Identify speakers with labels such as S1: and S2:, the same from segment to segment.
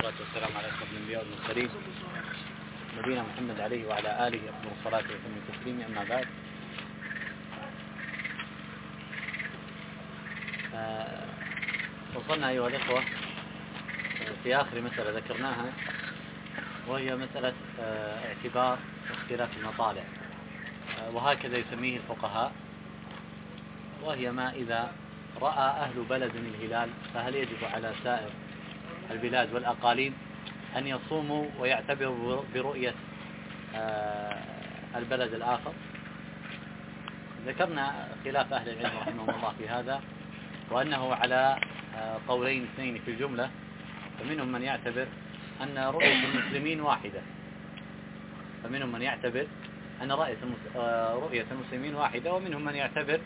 S1: والصلاة والسلام على أشرف الأنبياء والمرسلين نبينا محمد عليه وعلى آله أفضل الصلاة والتسليم. أما بعد، وصلنا أيها الإخوة في آخر مسألة ذكرناها، وهي مسألة اعتبار اختلاف المطالع، وهكذا يسميه الفقهاء، وهي ما إذا رأى أهل بلد الهلال فهل يجب على سائر البلاد والأقاليم أن يصوموا ويعتبروا برؤية البلد الآخر. ذكرنا خلاف أهل العلم رحمهم الله في هذا، وأنه على قولين اثنين في الجملة، فمنهم من يعتبر أن رؤية المسلمين واحدة، فمنهم من يعتبر أن رؤية المسلمين واحدة، ومنهم من يعتبر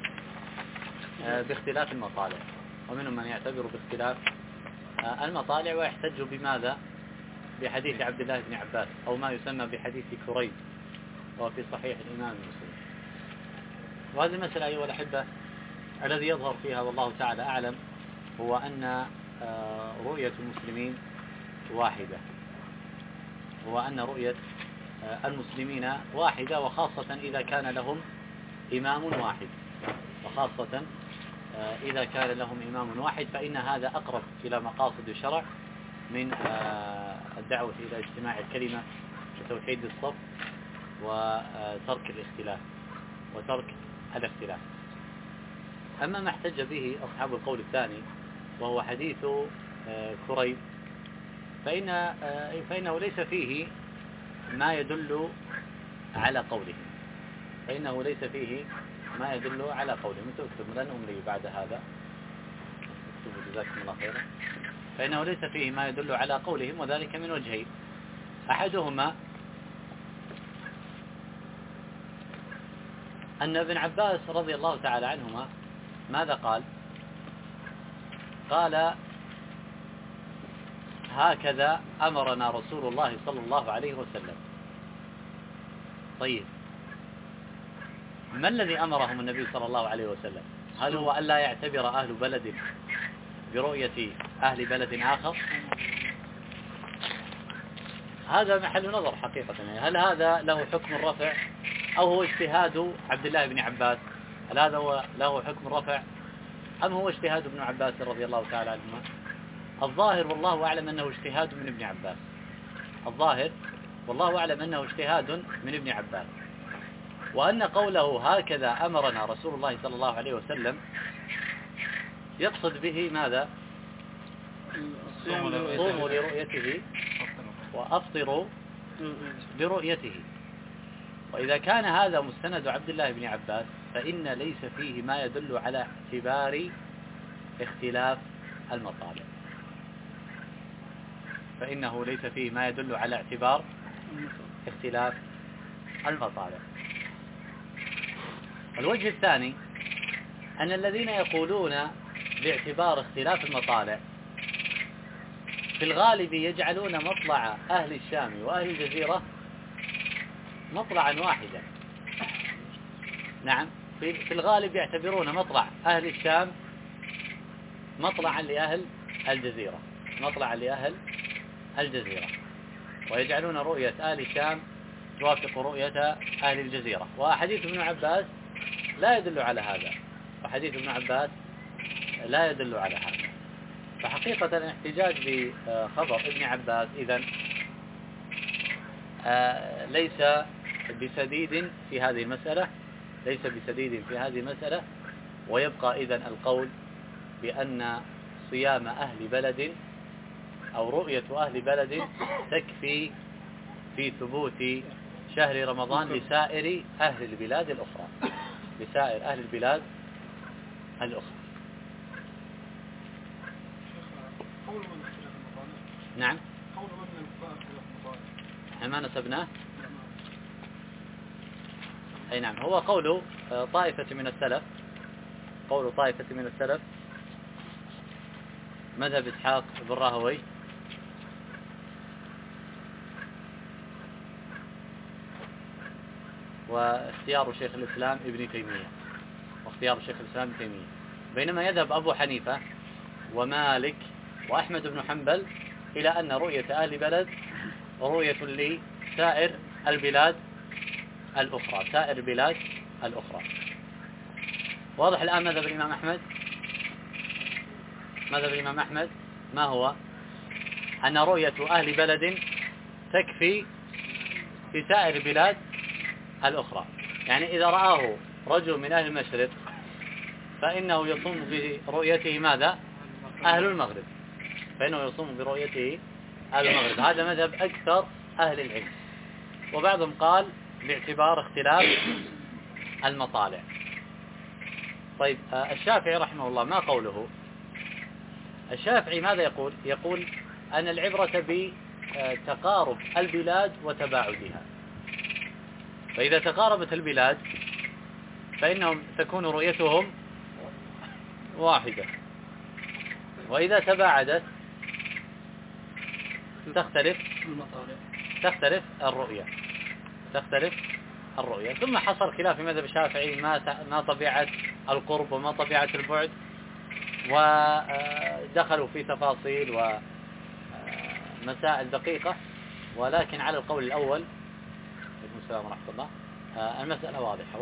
S1: باختلاف المطالع، ومنهم من يعتبر باختلاف المطالع، ويحتج بماذا؟ بحديث عبد الله بن عباس، أو ما يسمى بحديث كريب، وفي صحيح الإمام مسلم. وهذه المسألة أيها الأحبة الذي يظهر فيها والله تعالى أعلم هو أن رؤية المسلمين واحدة، هو أن رؤية المسلمين واحدة، وخاصة إذا كان لهم إمام واحد، وخاصة إذا كان لهم إمام واحد، فإن هذا أقرب إلى مقاصد الشرع من الدعوة إلى اجتماع الكلمة وتوحيد الصف وترك الاختلاف. أما ما احتج به أصحاب القول الثاني وهو حديث كريب، فإنه ليس فيه ما يدل على قولهم، فإنه ليس فيه ما يدل على قولهم. اكتبوا لن أملي بعد هذا، اكتبوا جزاكم الله خيرا. فإنه ليس فيه ما يدل على قولهم، وذلك من وجهين: أحدهما أن ابن عباس رضي الله تعالى عنهما ماذا قال؟ قال: هكذا أمرنا رسول الله صلى الله عليه وسلم. طيب، ما الذي أمرهم النبي صلى الله عليه وسلم؟ هل هو ألا يعتبر أهل بلد برؤية أهل بلد آخر؟ هذا محل نظر حقيقة. هل هذا له حكم الرفع أو هو اجتهاد عبد الله بن عباس؟ هل هذا هو له حكم الرفع أم هو اجتهاد ابن عباس رضي الله تعالى عنهما؟ الظاهر والله أعلم أنه اجتهاد من ابن عباس، الظاهر والله أعلم أنه اجتهاد من ابن عباس، وأن قوله هكذا أمرنا رسول الله صلى الله عليه وسلم يقصد به ماذا؟ صوموا لرؤيته وأفطروا لرؤيته. وإذا كان هذا مستند عبد الله بن عباس فإن ليس فيه ما يدل على اعتبار اختلاف المطالع، فإنه ليس فيه ما يدل على اعتبار اختلاف المطالع. الوجه الثاني أن الذين يقولون باعتبار اختلاف المطالع في الغالب يجعلون مطلع أهل الشام وأهل الجزيرة مطلعا واحدا. نعم، في الغالب يعتبرون مطلع أهل الشام مطلعا لأهل الجزيرة، مطلعا لأهل الجزيرة، ويجعلون رؤية أهل الشام توافق رؤية أهل الجزيرة. وحديث ابن عباس لا يدل على هذا، وحديث ابن عباس لا يدل على هذا. فحقيقة الاحتجاج بخبر ابن عباس إذن ليس بسديد في هذه المسألة، ليس بسديد في هذه المسألة، ويبقى إذن القول بأن صيام أهل بلد أو رؤية أهل بلد تكفي في ثبوت شهر رمضان لسائر أهل البلاد الأخرى، لسائر أهل البلاد الأخرى. نعم، ما نسبناه. أي نعم، هو قول طائفة من السلف، قول طائفة من السلف، مذهب إسحاق بن راهويه، واختيار شيخ الإسلام ابن تيمية، واختيار شيخ الإسلام ابن تيمية، بينما يذهب أبو حنيفة ومالك وأحمد بن حنبل إلى أن رؤية أهل بلد رؤية لسائر البلاد الأخرى، سائر البلاد الأخرى. واضح الآن ماذا بالإمام أحمد؟ ماذا بالإمام أحمد؟ ما هو؟ أن رؤية أهل بلد تكفي في سائر البلاد الأخرى. يعني إذا رآه رجل من أهل المشرق فإنه يصوم برؤيته ماذا؟ أهل المغرب، فإنه يصوم برؤيته أهل المغرب. هذا مذهب أكثر أهل العلم، وبعضهم قال باعتبار اختلاف المطالع. طيب الشافعي رحمه الله ما قوله؟ الشافعي ماذا يقول؟ يقول أن العبرة بتقارب البلاد وتباعدها، فإذا تقاربت البلاد فإنهم تكون رؤيتهم واحدة، وإذا تباعدت تختلف الرؤية. ثم حصل خلاف في مذهب الشافعي ما طبيعة القرب وما طبيعة البعد، ودخلوا في تفاصيل ومسائل دقيقة، ولكن على القول الأول عليكم السلام ورحمة الله المسألة واضحة،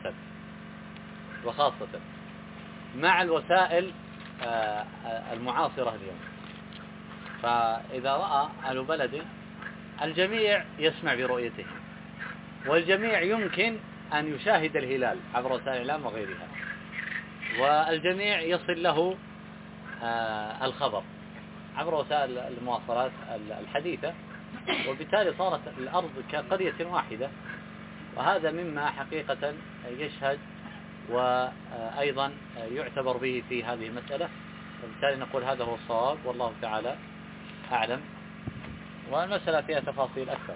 S1: وخاصة مع الوسائل المعاصرة اليوم. فإذا رأى أهل بلد الجميع يسمع برؤيته، والجميع يمكن أن يشاهد الهلال عبر وسائل الإعلام وغيرها، والجميع يصل له الخبر عبر وسائل المواصلات الحديثة، وبالتالي صارت الأرض كقرية واحدة. وهذا مما حقيقة يشهد وأيضا يعتبر به في هذه المسألة، وبالتالي نقول هذا هو الصواب والله تعالى أعلم، والمسألة فيها تفاصيل أكثر.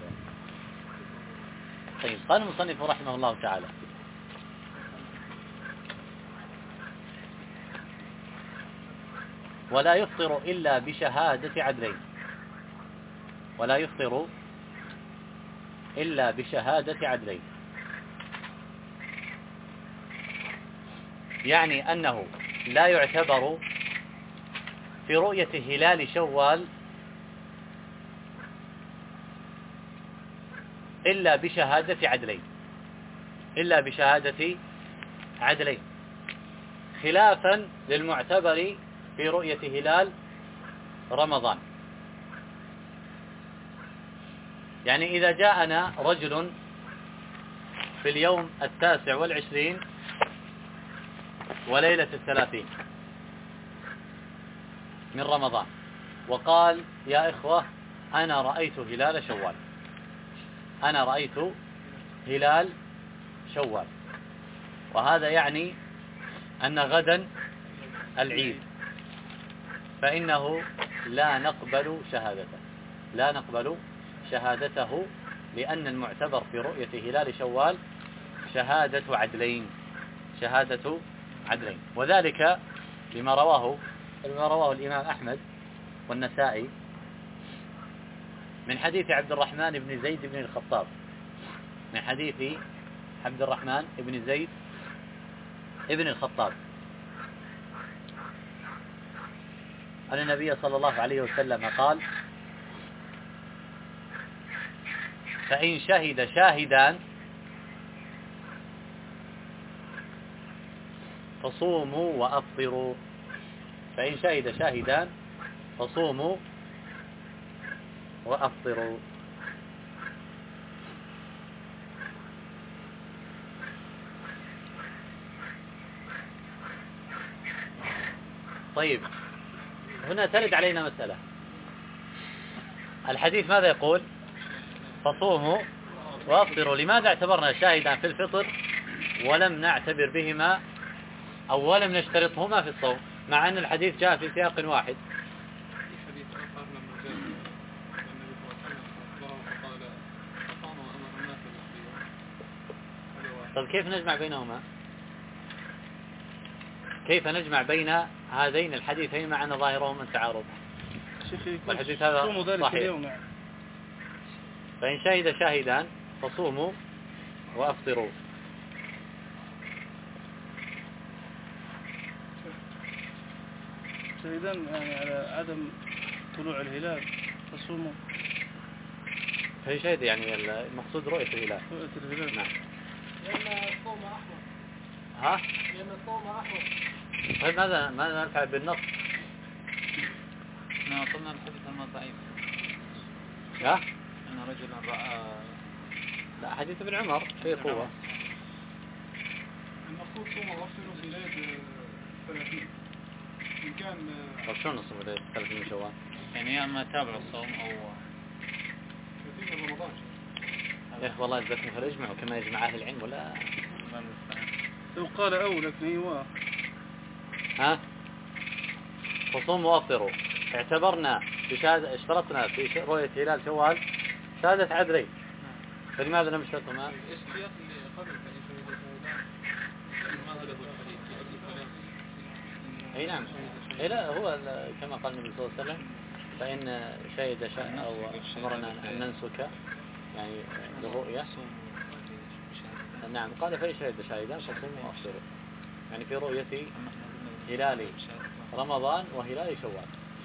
S1: طيب قال المصنف رحمه الله تعالى: ولا يفطر إلا بشهادة عدلين. ولا يفطر إلا بشهادة عدلين، يعني أنه لا يعتبر في رؤية هلال شوال إلا بشهادة عدلين، خلافا للمعتبر في رؤية هلال رمضان. يعني إذا جاءنا رجل في اليوم 29 وليلة 30 من رمضان وقال: يا إخوة أنا رأيت هلال شوال، أنا رأيت هلال شوال، وهذا يعني أن غدا العيد، فإنه لا نقبل شهادته، لأن المعتبر في رؤية هلال شوال شهادة عدلين. وذلك لما رواه الإمام أحمد والنسائي من حديث عبد الرحمن بن زيد بن الخطاب، من حديث عبد الرحمن بن زيد بن الخطاب أن النبي صلى الله عليه وسلم قال: فإن شهد شاهدان فصوموا وأفطروا. فإن شهد شاهدان فصوموا وأفطروا. طيب هنا ترد علينا مسألة، الحديث ماذا يقول؟ فصوموا وأفطروا. لماذا اعتبرنا شاهدا في الفطر ولم نعتبر بهما أو ولم نشترطهما في الصوم، مع أن الحديث جاء في سياق واحد؟ طيب كيف نجمع بينهما؟ كيف نجمع بين هذين الحديثين مع أن ظاهرهما التعارض؟ والحديث هذا صحيح. فإن شهد شاهدان فصوموا وأفطروا.
S2: شهيدان يعني على عدم طلوع الهلال فصوموا.
S1: فهي شهد يعني المقصود رؤية الهلال.
S2: رؤية الهلال.
S1: نعم.
S3: لأن الصوم أحمر.
S1: ها؟
S3: لأن الصوم أحمر.
S1: طيب ماذا نفعل بالنص؟
S4: احنا وصلنا الحديث الماء ضعيف.
S1: ها؟
S4: أن رجلا رأى.
S1: لا، حديث ابن عمر فيه قوة.
S3: المقصود صوم وافطروا في ليلة 30. إن كان.
S1: طيب شو نصف ليلة 30 شوال؟
S4: يعني يا اما تابع الصوم او
S3: 30 من رمضان.
S1: يا اخي والله جزاكم خير، يجمعوا كما يجمع اهل العلم ولا؟
S2: لو قال او لكن ايوه.
S1: ها؟ فصوموا وافطروا اعتبرنا بشهادة، اشترطنا في رؤية هلال شوال شهادة عدلين، فلماذا لم نشترطها؟
S3: السياق اللي قبل فإن شهد ما هذا هو الحديث
S1: اي نعم. اي لا، هو كما قال النبي صلى الله عليه وسلم فإن شهد أو أمرنا أن ننسك يعني للرؤية. نعم، قال فإن شهد شاهدان فصوموا وافطروا، يعني في رؤية هلال رمضان وهلال شوال.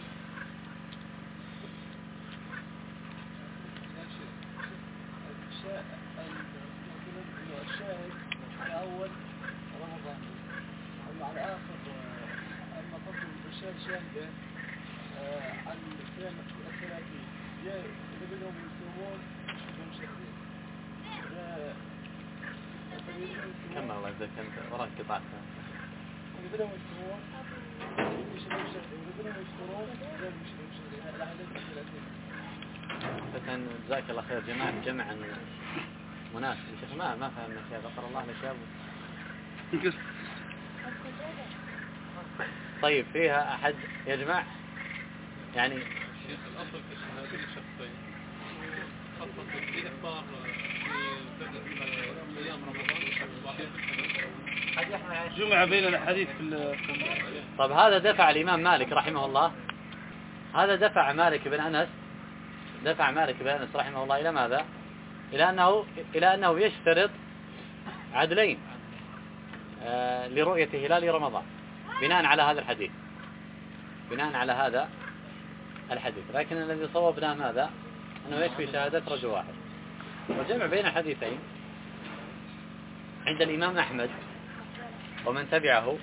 S3: الشاهد على أول رمضان أما على آخر، أما قصد الشاهد شاهدة عن الصيام 30 جاء إذا بدهم يصومون بدهم شهرين.
S1: كمل الله يجزاك، أنت وراك قطعت.
S3: إذا بدهم يصومون يشهدون شهرين، إذا بدهم يفطرون لازم يشهدون شهرين. على عدد 30.
S1: فتن جزاك الله خير، جمعا مناسب. يا شيخ ما فهمنا شيء، ذكر الله لك يا ابو. طيب فيها أحد يجمع يعني؟
S3: الشيخ الأصل في الشهادة شخصين، خاصة في إفطار في أيام رمضان واحد.
S2: جمع بين الحديث في
S1: طب هذا دفع الإمام مالك رحمه الله، هذا دفع مالك بن أنس رحمه الله إلى ماذا؟ إلى أنه يشترط عدلين لرؤية هلال رمضان بناء على هذا الحديث. لكن الذي صوبناه ماذا؟ أنه يكفي شهادة رجل واحد. والجمع بين الحديثين عند الإمام أحمد ومن تبعه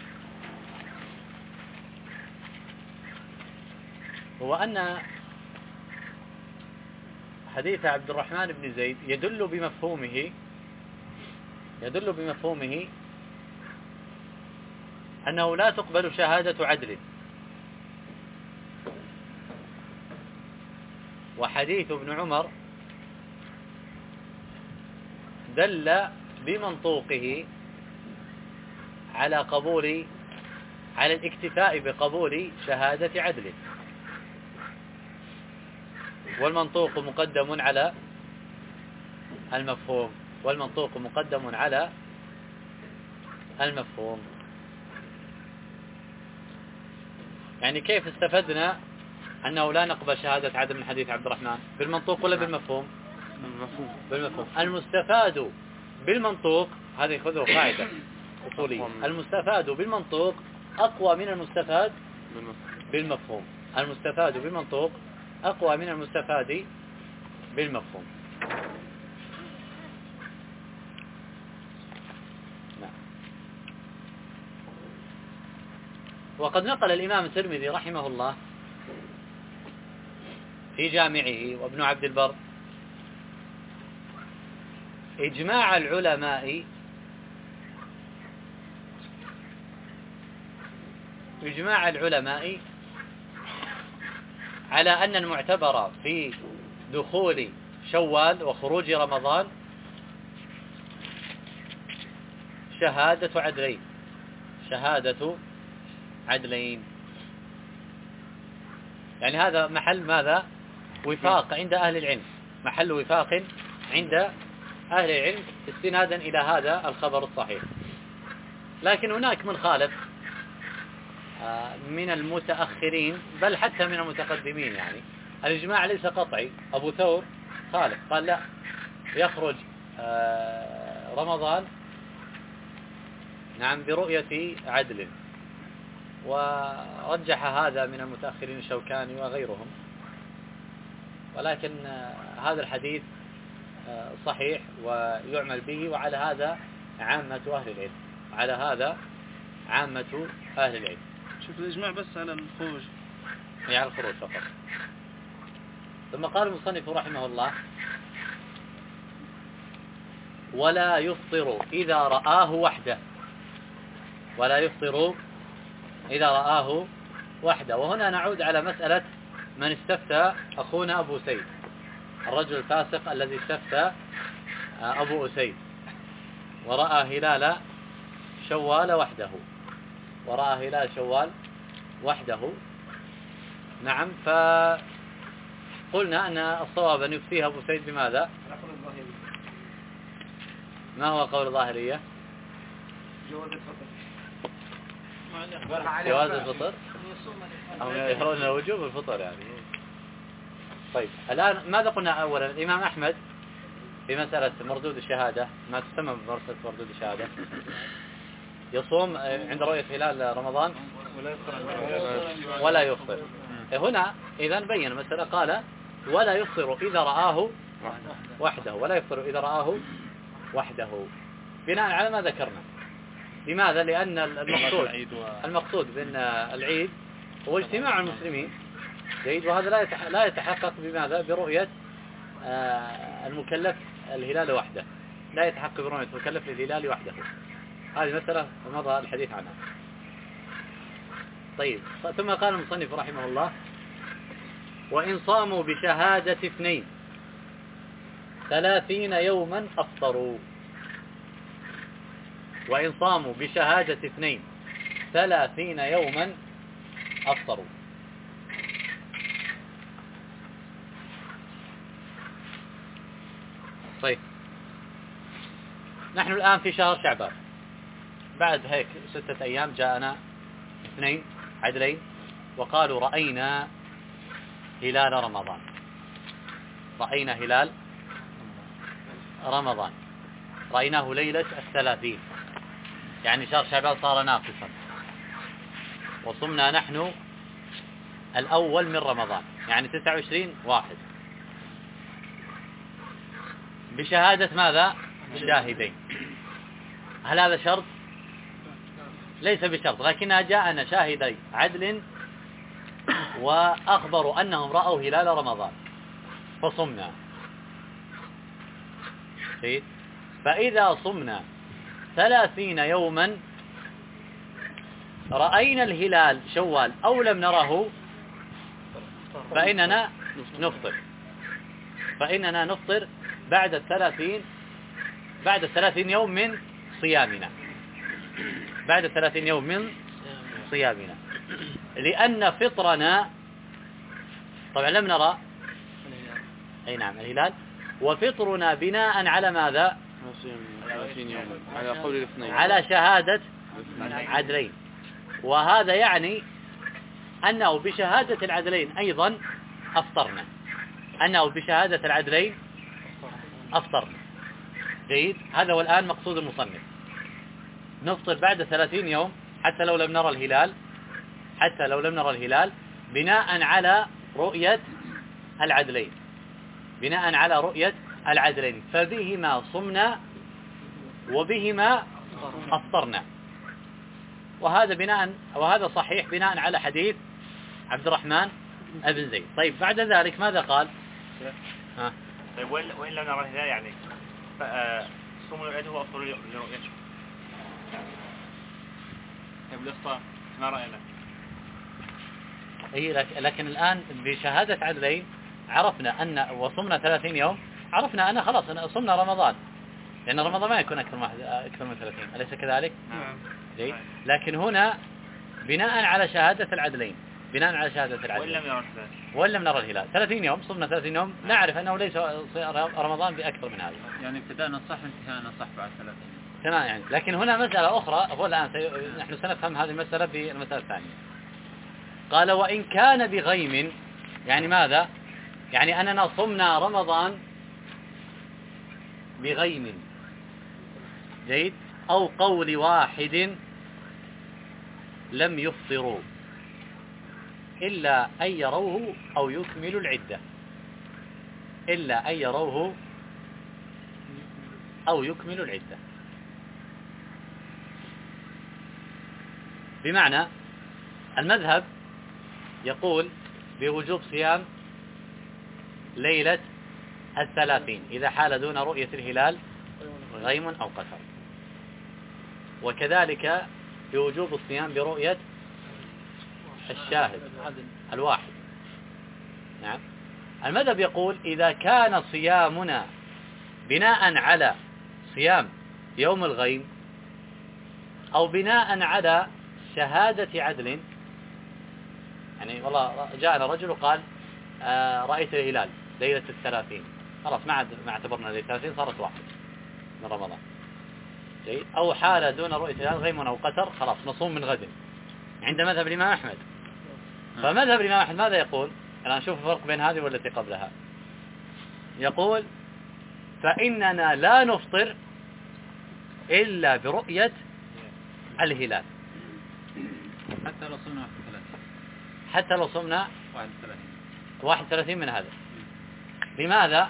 S1: هو أن حديث عبد الرحمن بن زيد يدل بمفهومه أنه لا تقبل شهادة عدل، وحديث ابن عمر دل بمنطوقه على الاكتفاء بقبول شهادة عدل، والمنطوق مقدم على المفهوم. يعني كيف استفدنا أنه لا نقبل شهادة عدل من حديث عبد الرحمن؟ بالمنطوق ولا بالمفهوم؟ بالمفهوم. المستفاد بالمنطوق، هذه خذوا قاعدة أصولية، المستفاد بالمنطوق أقوى من المستفاد بالمفهوم. المستفاد بالمنطوق أقوى من المستفاد بالمفهوم. نعم. وقد نقل الإمام الترمذي رحمه الله في جامعه وابن عبد البر إجماع العلماء على أن المعتبر في دخول شوال وخروج رمضان شهادة عدلين. يعني هذا محل ماذا؟ وفاق عند أهل العلم، استنادا إلى هذا الخبر الصحيح. لكن هناك من خالف من المتأخرين بل حتى من المتقدمين، يعني الإجماع ليس قطعي. أبو ثور خالف، قال لا، يخرج رمضان نعم برؤية عدل، ورجح هذا من المتأخرين الشوكاني وغيرهم، ولكن هذا الحديث صحيح ويعمل به، وعلى هذا عامة أهل العلم، على هذا عامة أهل العلم.
S2: شوف الإجماع بس على الخروج،
S1: يعني على الخروج فقط. ثم قال المصنف رحمه الله: ولا يفطر إذا رآه وحده، ولا يفطر إذا رآه وحده. وهنا نعود على مسألة من استفتى أخونا أبو أسيد، الرجل الفاسق الذي استفتى أبو أسيد ورأى هلال شوال وحده، ورأى هلال شوال وحده. نعم، فقلنا أن الصواب أن يفتيه أبو أسيد بماذا؟ ما هو قول الظاهرية؟
S3: جواز الفطر.
S1: جواز الفطر، أو يرون وجوب الفطر يعني. طيب الآن ماذا قلنا أولا؟ الإمام أحمد في مسألة مردود الشهادة، ما تسمى بمسألة مردود الشهادة، يصوم عند رؤية هلال رمضان ولا يفطر. هنا إذا بين المسألة، قال ولا يفطر إذا رآه وحده، ولا يفطر إذا رآه وحده، بناء على ما ذكرنا. لماذا؟ لأن المقصود بأن العيد هو اجتماع المسلمين، جيد، وهذا لا يتحقق بماذا؟ برؤية المكلف الهلال وحده، لا يتحقق برؤية المكلف الهلال وحده. هذه مسألة مضى الحديث عنها. طيب، ثم قال المصنف رحمه الله: وإن صاموا بشهادة 2 30 يوما أفطروا. وإن صاموا بشهادة 2 30 يوما أفطروا. طيب، نحن الآن في شهر شعبان، بعد هيك 6 أيام جاءنا 2 عدلين وقالوا رأينا هلال رمضان، رأينا هلال رمضان، رأيناه ليلة 30، يعني شهر شعبان صار ناقصا، وصمنا نحن الأول من رمضان، يعني 29/1 بشهادة ماذا؟ شاهدين. هل هذا شرط؟ ليس بشرط، لكنها جاءنا شاهدي عدل وأخبروا أنهم رأوا هلال رمضان فصمنا. فإذا صمنا 30 يوما رأينا الهلال شوال أو لم نره فإننا نفطر، فإننا نفطر بعد 30 يوم من صيامنا، بعد 30 يوم من صيامنا، لأن فطرنا طبعا لم نرى أي نعم الهلال، وفطرنا بناء على ماذا؟
S5: على قول الاثنين،
S1: على شهادة عدلين. وهذا يعني أنه بشهادة العدلين أيضا أفطرنا، أنه بشهادة العدلين أفطرنا. جيد، هذا هو الآن مقصود المصنف، نفطر بعد 30 يوم حتى لو لم نرى الهلال، حتى لو لم نرى الهلال، بناء على رؤية العدلين، بناء على رؤية العدلين، فبهما صمنا وبهما أفطرنا. وهذا صحيح بناء على حديث عبد الرحمن بن زيد. طيب، بعد ذلك ماذا قال؟
S6: طيب، وإن لم نرى الهلال يعني صوموا لرؤيته وأفطروا لرؤيته. طيب، الإفطار ما رأينا؟
S1: لكن الآن بشهادة عدلين عرفنا أن وصمنا 30 يوم، عرفنا أن خلاص صمنا رمضان، لأن رمضان ما يكون أكثر من 30، أليس كذلك؟
S2: نعم.
S1: لكن هنا بناء على شهادة العدلين، بناء على شهادة العدلين، وإن لم نرى الهلال 30 يوم، صمنا 30 يوم، نعرف أنه ليس رمضان بأكثر من هذا،
S4: يعني ابتداء نصح وانتهاء نصح بعد 30.
S1: تمام. يعني لكن هنا مسألة أخرى، هو الآن نحن سنفهم هذه المسألة في المسألة الثانية. قال وإن كان بغيم، يعني ماذا؟ يعني أننا صمنا رمضان بغيم، جيد، أو قول واحد لم يفطروا إلا أن يروه أو يكملوا العدة، إلا أن يروه أو يكملوا العدة. بمعنى المذهب يقول بوجوب صيام ليلة 30 إذا حال دون رؤية الهلال غيم أو قتر، وكذلك بوجوب الصيام برؤية الشاهد الواحد. نعم. المذهب يقول إذا كان صيامنا بناء على صيام يوم الغيم أو بناء على شهادة عدل، يعني والله جاءنا رجل وقال رأيت الهلال ليلة 30، خلاص ما اعتبرنا ليلة 30 صارت واحد من رمضان. جيد. أو حال دون رؤية الهلال غيم أو قتر، خلاص نصوم من غد عند مذهب الإمام أحمد. فمذهب الإمام أحمد ماذا يقول؟ الآن نشوف الفرق بين هذه والتي قبلها. يقول فإننا لا نفطر إلا برؤية الهلال
S4: حتى لو صمنا 31،
S1: حتى لو صمنا 31 من هذا. لماذا؟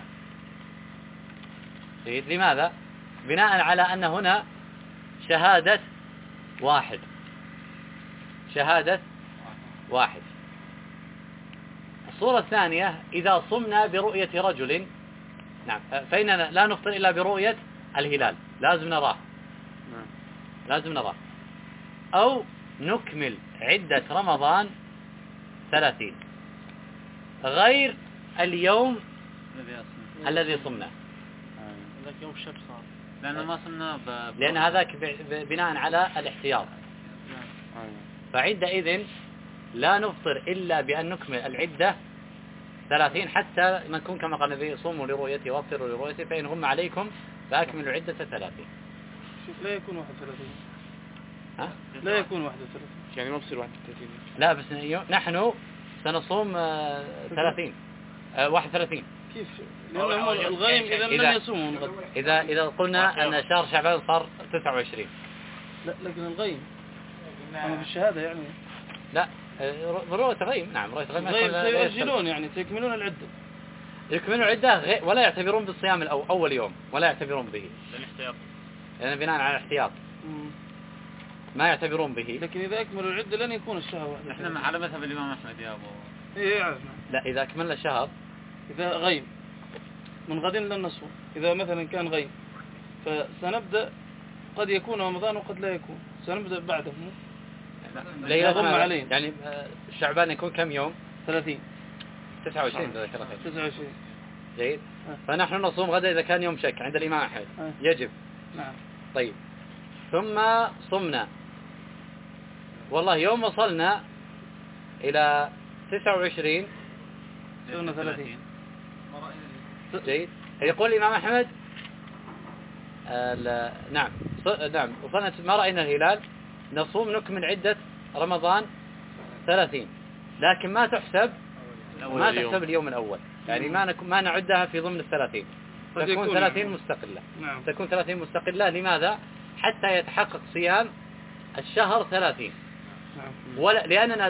S1: لماذا؟ بناء على أن هنا شهادة واحد، شهادة واحد. الصورة الثانية إذا صمنا برؤية رجل، نعم، فإننا لا نفطر إلا برؤية الهلال، لازم نراه، لازم نراه، أو نكمل عدة رمضان 30 غير اليوم الذي صمنا،
S2: ذاك يوم الشك صار
S4: لأنه ما صمنا
S1: لأن هذاك بناء على الاحتياط. فعندئذ لا نفطر إلا بأن نكمل العدة 30 حتى نكون كما قال النبي صوموا لرؤيته وافطروا لرؤيته فإن غم عليكم فأكملوا عدة 30.
S2: شوف لا يكون 31.
S1: ها؟
S2: لا يكون 31
S5: يعني ما بصير 31.
S1: لا بس نحن سنصوم 30 31.
S2: كيف؟ لأنه الغيم إذا لن يصوموا من غد.
S1: إذا قلنا أن شهر شعبان صار 29.
S2: لا لكن الغيم أما بالشهادة يعني
S1: لا برؤية الغيم. نعم رؤية الغيم
S2: سيؤجلون يعني سيكملون العدة،
S1: يكملون العدة ولا يعتبرون بالصيام أول يوم ولا يعتبرون به لأن بناء على الاحتياط ما يعتبرون به.
S2: لكن إذا أكملوا العدة لن يكون الشهر واحد.
S4: نحن على مذهب الإمام أحمد يا أبو.
S2: إيه عرفنا.
S1: لا إذا أكملنا الشهر،
S2: إذا غيم من غد لن نصوم. إذا مثلا كان غيم فسنبدأ، قد يكون رمضان وقد لا يكون، سنبدأ بعده
S1: لا
S2: غم علينا.
S1: يعني الشعبان يكون كم يوم؟
S2: 30
S1: 29
S2: 29.
S1: جيد. فنحن نصوم غدا إذا كان يوم شك عند الإمام أحمد يجب.
S2: نعم.
S1: طيب ثم صمنا، والله يوم وصلنا إلى 29
S2: صرنا 30.
S1: جيد. يقول الإمام أحمد نعم نعم وصلنا ما رأينا الهلال نصوم نكمل عدة رمضان 30 لكن ما تحسب اليوم الأول، يعني ما نعدها في ضمن 30، تكون 30 مستقلة.
S2: نعم.
S1: تكون 30 مستقلة. لماذا؟ حتى يتحقق صيام الشهر 30.
S2: نعم.
S1: لأننا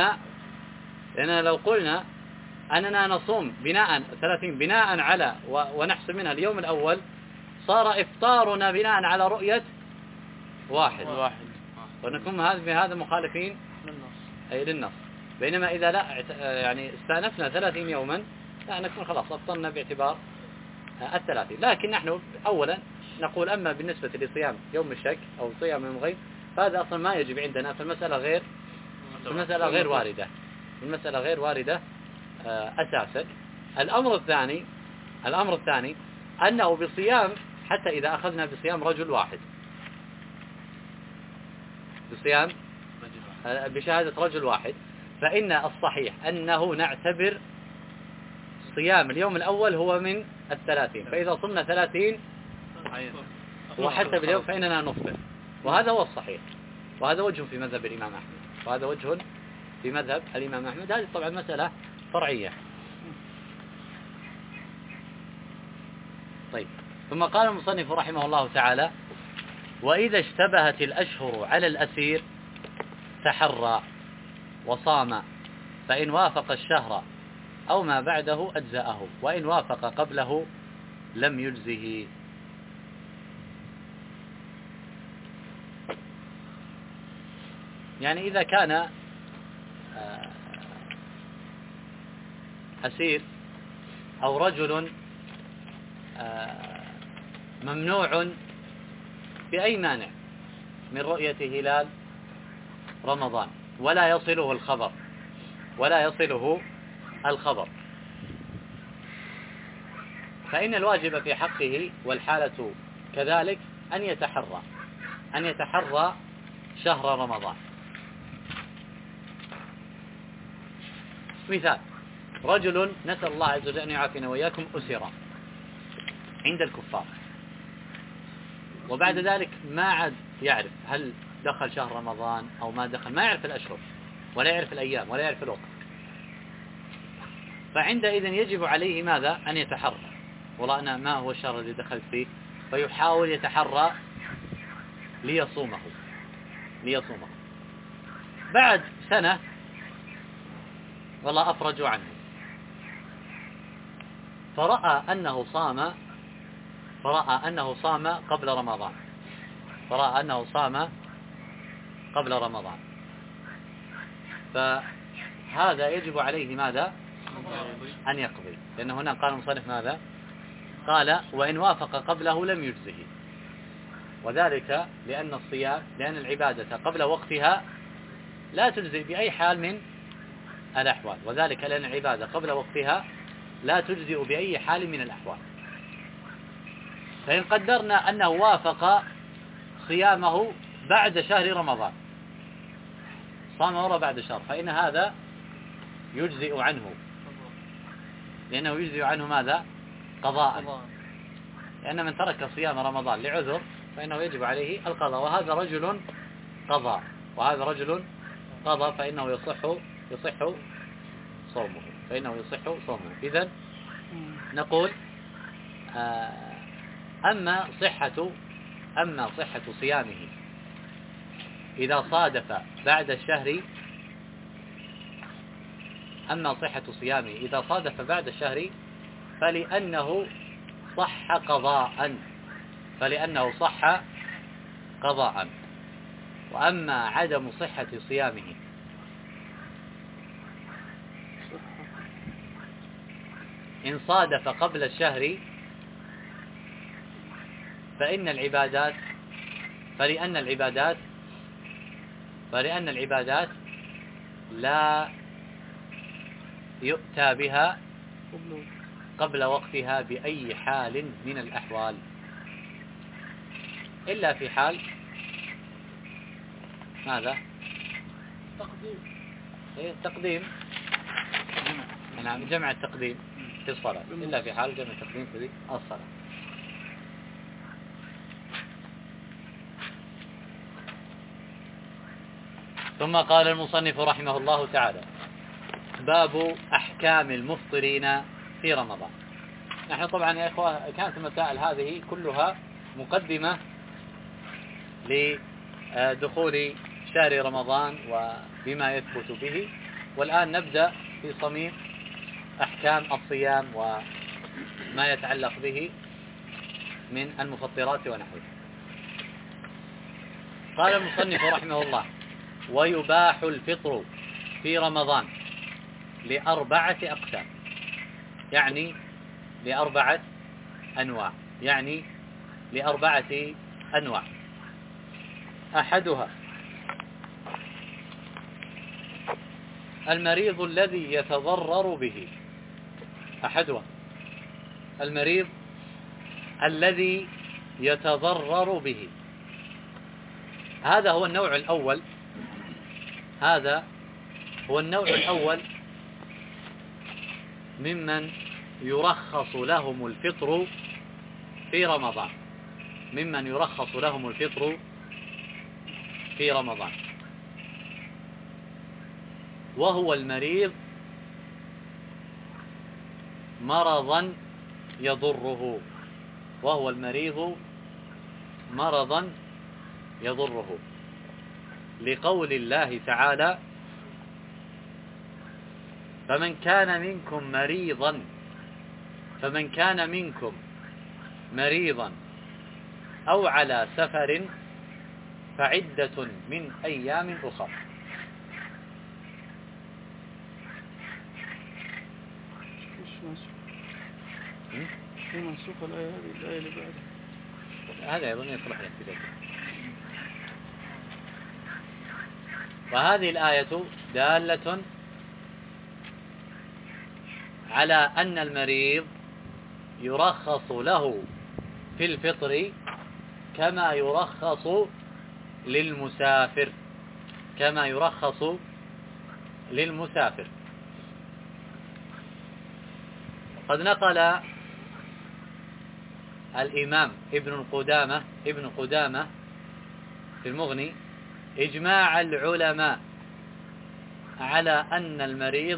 S1: لو قلنا أننا نصوم بناء 30 بناء على ونحسب منها اليوم الأول صار إفطارنا بناء على رؤية واحد ونكون بهذا مخالفين للنص. بينما إذا لا يعني استأنفنا 30 يوما لا نكون خلاص أفطرنا باعتبار 30. لكن نحن أولا نقول أما بالنسبة لصيام يوم الشك أو صيام يوم الغيب فهذا أصلا ما يجب عندنا، فالمسألة غير واردة، المسألة غير واردة أساسا. الأمر الثاني أنه بصيام، حتى إذا أخذنا بصيام رجل واحد، بشهادة رجل واحد، فإن الصحيح أنه نعتبر صيام اليوم الأول هو من 30، فإذا صمنا 30 وحتى باليوم فإننا نفطر، وهذا هو الصحيح، وهذا وجه في مذهب الإمام أحمد، هذه طبعا مسألة فرعية. طيب ثم قال المصنف رحمه الله تعالى: وإذا اشتبهت الأشهر على الأسير تحرى وصام فإن وافق الشهر أو ما بعده أجزأه، وإن وافق قبله لم يجزه. يعني إذا كان أسير أو رجل ممنوع بأي مانع من رؤية هلال رمضان ولا يصله الخبر، فإن الواجب في حقه والحالة كذلك أن يتحرى شهر رمضان. مثال: رجل نسأل الله عز وجل أن يعافينا وإياكم أسر عند الكفار، وبعد ذلك ما عاد يعرف هل دخل شهر رمضان أو ما دخل، ما يعرف الأشهر ولا يعرف الأيام ولا يعرف الوقت، فعندئذ يجب عليه ماذا؟ أن يتحرى، والله أنا ما هو الشهر الذي دخلت فيه، فيحاول يتحرى ليصومه. بعد سنة والله أفرجوا عنه، فرأى أنه صام قبل رمضان، فهذا يجب عليه ماذا؟ أن يقضي، لأن هنا قال المصنف ماذا؟ قال: وإن وافق قبله لم يجزه، وذلك لأن العبادة قبل وقتها لا تجزي بأي حال من الأحوال، وذلك لأن العبادة قبل وقتها لا تجزئ بأي حال من الأحوال. فإن قدرنا أنه وافق صيامه بعد شهر رمضان، صام وراء بعد شهر، فإن هذا يجزئ عنه، لأنه يجزئ عنه ماذا؟ قضاء، لأن من ترك صيام رمضان لعذر فإنه يجب عليه القضاء، وهذا رجل قضى فإنه يصح صومه. إذن نقول أما صحة صيامه إذا صادف بعد الشهر فلأنه صح قضاء، وأما عدم صحة صيامه إن صادف قبل الشهر فلأن العبادات لا يؤتى بها قبل وقتها بأي حال من الأحوال، إلا في حال ماذا؟ تقديم جمع التقديم في الصلاة، إلا في حال جمع التقديم في الصلاة. ثم قال المصنف رحمه الله تعالى: باب أحكام المفطرين في رمضان. نحن طبعا يا إخوة كانت المسائل هذه كلها مقدمة لدخول شهر رمضان وبما يثبت به، والآن نبدأ في صميم أحكام الصيام وما يتعلق به من المفطرات ونحوه. قال المصنف رحمه الله: ويباح الفطر في رمضان لأربعة أقسام، يعني لأربعة أنواع. أحدها المريض الذي يتضرر به، هذا هو النوع الأول ممن يرخص لهم الفطر في رمضان، وهو المريض مرضا يضره، لقول الله تعالى فمن كان منكم مريضا أو على سفر فعدة من أيام أخر.
S2: هي منسوخة الآية هذه الآية اللي بعدها.
S1: هذا أيضا يصلح لك. وهذه الآية دالة على أن المريض يرخص له في الفطر كما يرخص للمسافر. قد نقل الإمام ابن قدامة في المغني إجماع العلماء على أن المريض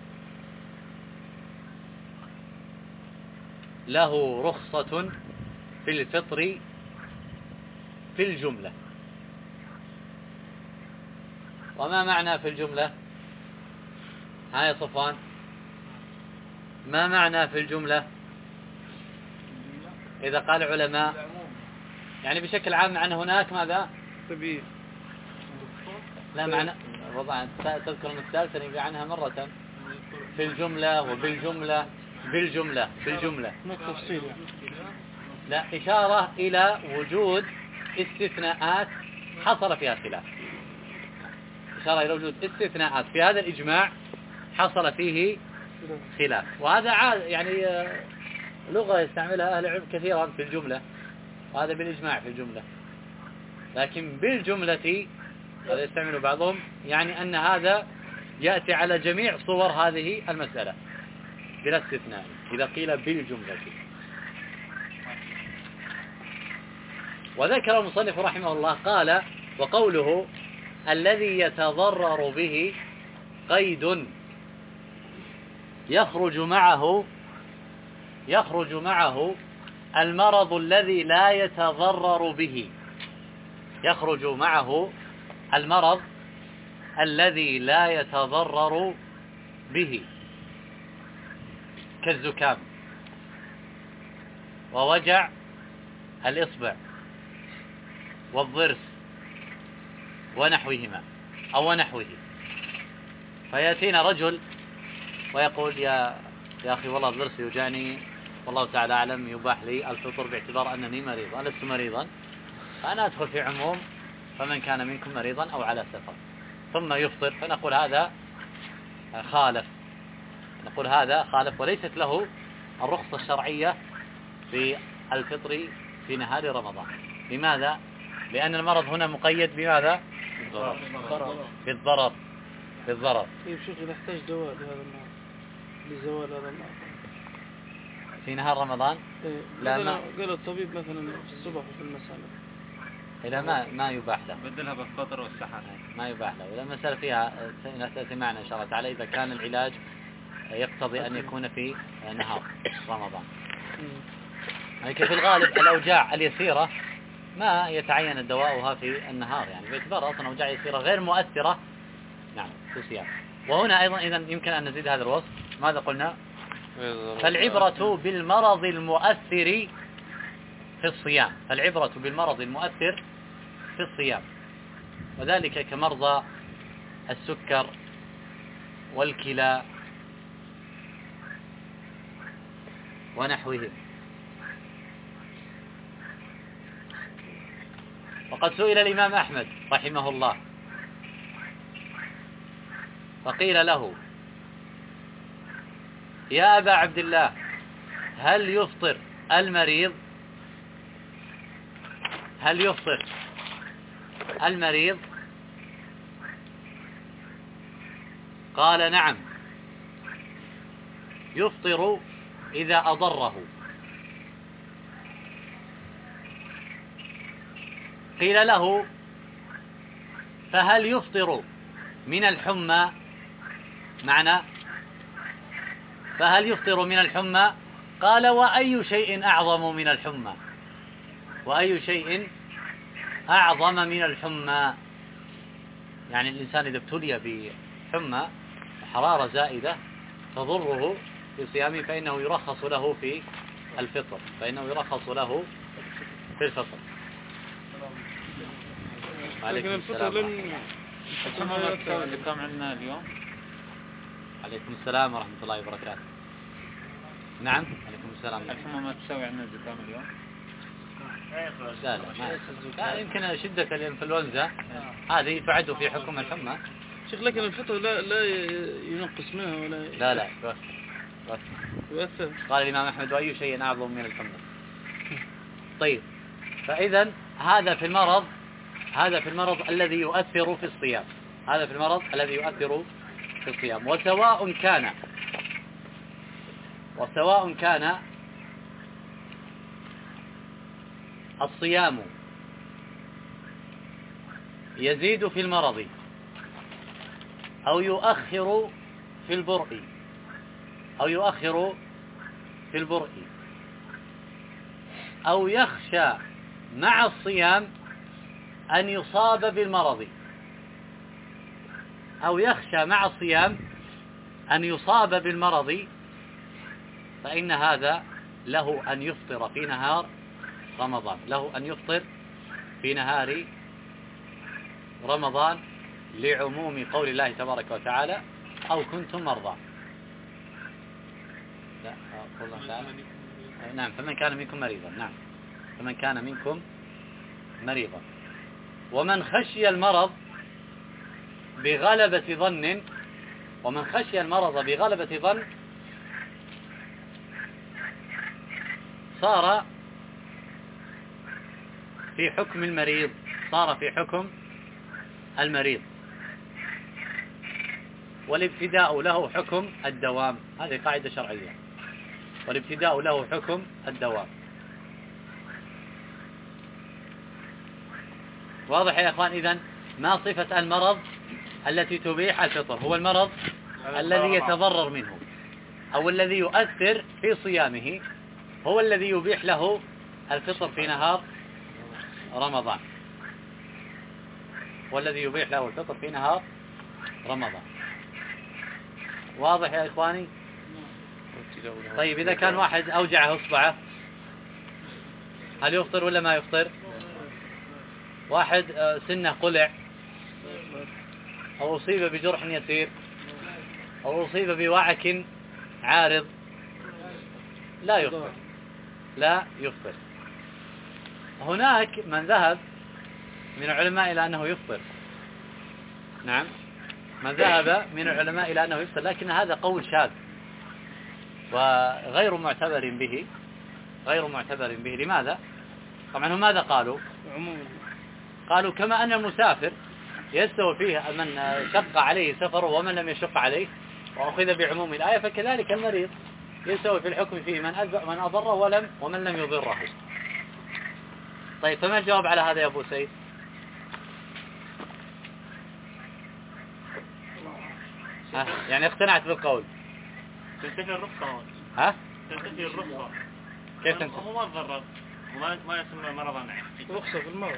S1: له رخصة في الفطر في الجملة. وما معنى في الجملة؟ هاي صفوان، ما معنى في الجملة؟ إذا قال علماء يعني بشكل عام معنى هناك ماذا؟
S2: تبيين.
S1: لا معنى وضع تذكر المثال سنبي عنها مرة. في الجملة وبالجملة بالجملة.
S2: هناك تفصيل.
S1: لا، إشارة إلى وجود استثناءات حصل فيها خلاف. إشارة إلى وجود استثناءات في هذا الإجماع حصل فيه خلاف. وهذا يعني لغة يستعملها أهل العلم كثيرا في الجملة، وهذا بالإجماع في الجملة. لكن بالجملة هذا يستعمل بعضهم يعني أن هذا يأتي على جميع صور هذه المسألة بلا استثناء إذا قيل بالجملة. وذكر المصنف رحمه الله قال وقوله الذي يتضرر به قيد يخرج معه المرض الذي لا يتضرر به. يخرج معه المرض الذي لا يتضرر به كالزكام ووجع الإصبع والضرس ونحوهما أو نحوه. فيأتينا رجل ويقول يا أخي والله ضرسي يوجعني، والله تعالى أعلم يباح لي الفطر باعتبار أنني مريض، ألست مريضا؟ فأنا أدخل في عموم فمن كان منكم مريضا أو على سفر، ثم يفطر. فنقول هذا خالف وليست له الرخصة الشرعية في الفطر في نهار رمضان. لماذا؟ لأن المرض هنا مقيد بماذا؟ بالضرر.
S2: طيب شيخ إذا احتاج دواء لهذا المرض لزوال هذا المرض
S1: في نهار رمضان
S2: لا قال الطبيب مثلا في الصبح وفي المساء
S1: إلى ما يباح له،
S4: بدلها بالفطر والسحر
S1: ما يباح له. إذا المسألة فيها سأتي معنا إن شاء الله تعالى إذا كان العلاج يقتضي أن يكون في نهار رمضان. لكن في الغالب الأوجاع اليسيرة ما يتعين دواؤها في النهار، يعني باعتبار أصلا أوجاع يسيرة غير مؤثرة نعم في الصيام. وهنا أيضا إذن يمكن أن نزيد هذا الوصف. ماذا قلنا؟ فالعبرة بالمرض المؤثر في الصيام. فالعبرة بالمرض المؤثر في الصيام، وذلك كمرضى السكر والكلى ونحوه. وقد سئل الإمام أحمد رحمه الله فقيل له يا أبا عبد الله هل يفطر المريض؟ قال نعم يفطر إذا أضره. قيل له فهل يفطر من الحمى؟ فهل يفطر من الحمى؟ قال وأي شيء أعظم من الحمى؟ يعني الإنسان إذا ابتلي بحمى حرارة زائدة تضره في صيامه فإنه يرخص له في الفطر،
S2: لكن الفطر لن
S4: الحمى ما تساوي اللي كان عندنا اليوم.
S1: عليكم السلام ورحمة الله وبركاته. نعم عليكم السلام.
S4: الحمى ما تساوي عندنا زكام اليوم.
S1: لا يمكن شدة الانفلونزا هذه تعد في حكم الحمى.
S2: شيخ لكن الفطر لا ينقص منها ولا
S1: لا
S2: يؤثر.
S1: قال الإمام أحمد وأي شيء أعظم من الحمى. طيب فإذا هذا في المرض الذي يؤثر في الصيام، وسواء كان الصيام يزيد في المرض أو يؤخر في البرء أو يخشى مع الصيام أن يصاب بالمرض فإن هذا له أن يفطر في نهار رمضان، لعموم قول الله تبارك وتعالى أو كنتم مرضى. لا قول الله تعالى نعم فمن كان منكم مريضا ومن خشي المرض بغلبة ظن صار في حكم المريض والابتداء له حكم الدوام. هذه قاعدة شرعية، والابتداء له حكم الدوام. واضح يا أخوان؟ إذن ما صفة المرض التي تبيح الفطر؟ هو المرض الذي يتضرر منه أو الذي يؤثر في صيامه، هو الذي يبيح له الفطر في نهار رمضان، واضح يا إخواني؟ طيب إذا كان واحد أوجعه إصبعه هل يفطر ولا ما يفطر؟ واحد سنه قلع أو أصيب بجرح يسير أو أصيب بوعك عارض لا يفطر. هناك من ذهب من العلماء إلى أنه يفطر، نعم من ذهب من العلماء إلى أنه يفطر، لكن هذا قول شاذ وغير معتبر به. لماذا؟ طبعا هم ماذا قالوا؟ قالوا كما أن المسافر يستوي فيه من شق عليه سفره ومن لم يشق عليه وأخذ بعموم الآية، فكذلك المريض يستوي في الحكم فيه من أضره ومن لم يضره. طيب فما الجواب على هذا يا أبو سيد؟ يعني اقتنعت بالقول؟
S6: تنتفي الرخصة
S1: كيف تنتفي؟
S6: هو ما تضرر وما يسمى مرضا.
S2: رخصة في المرض.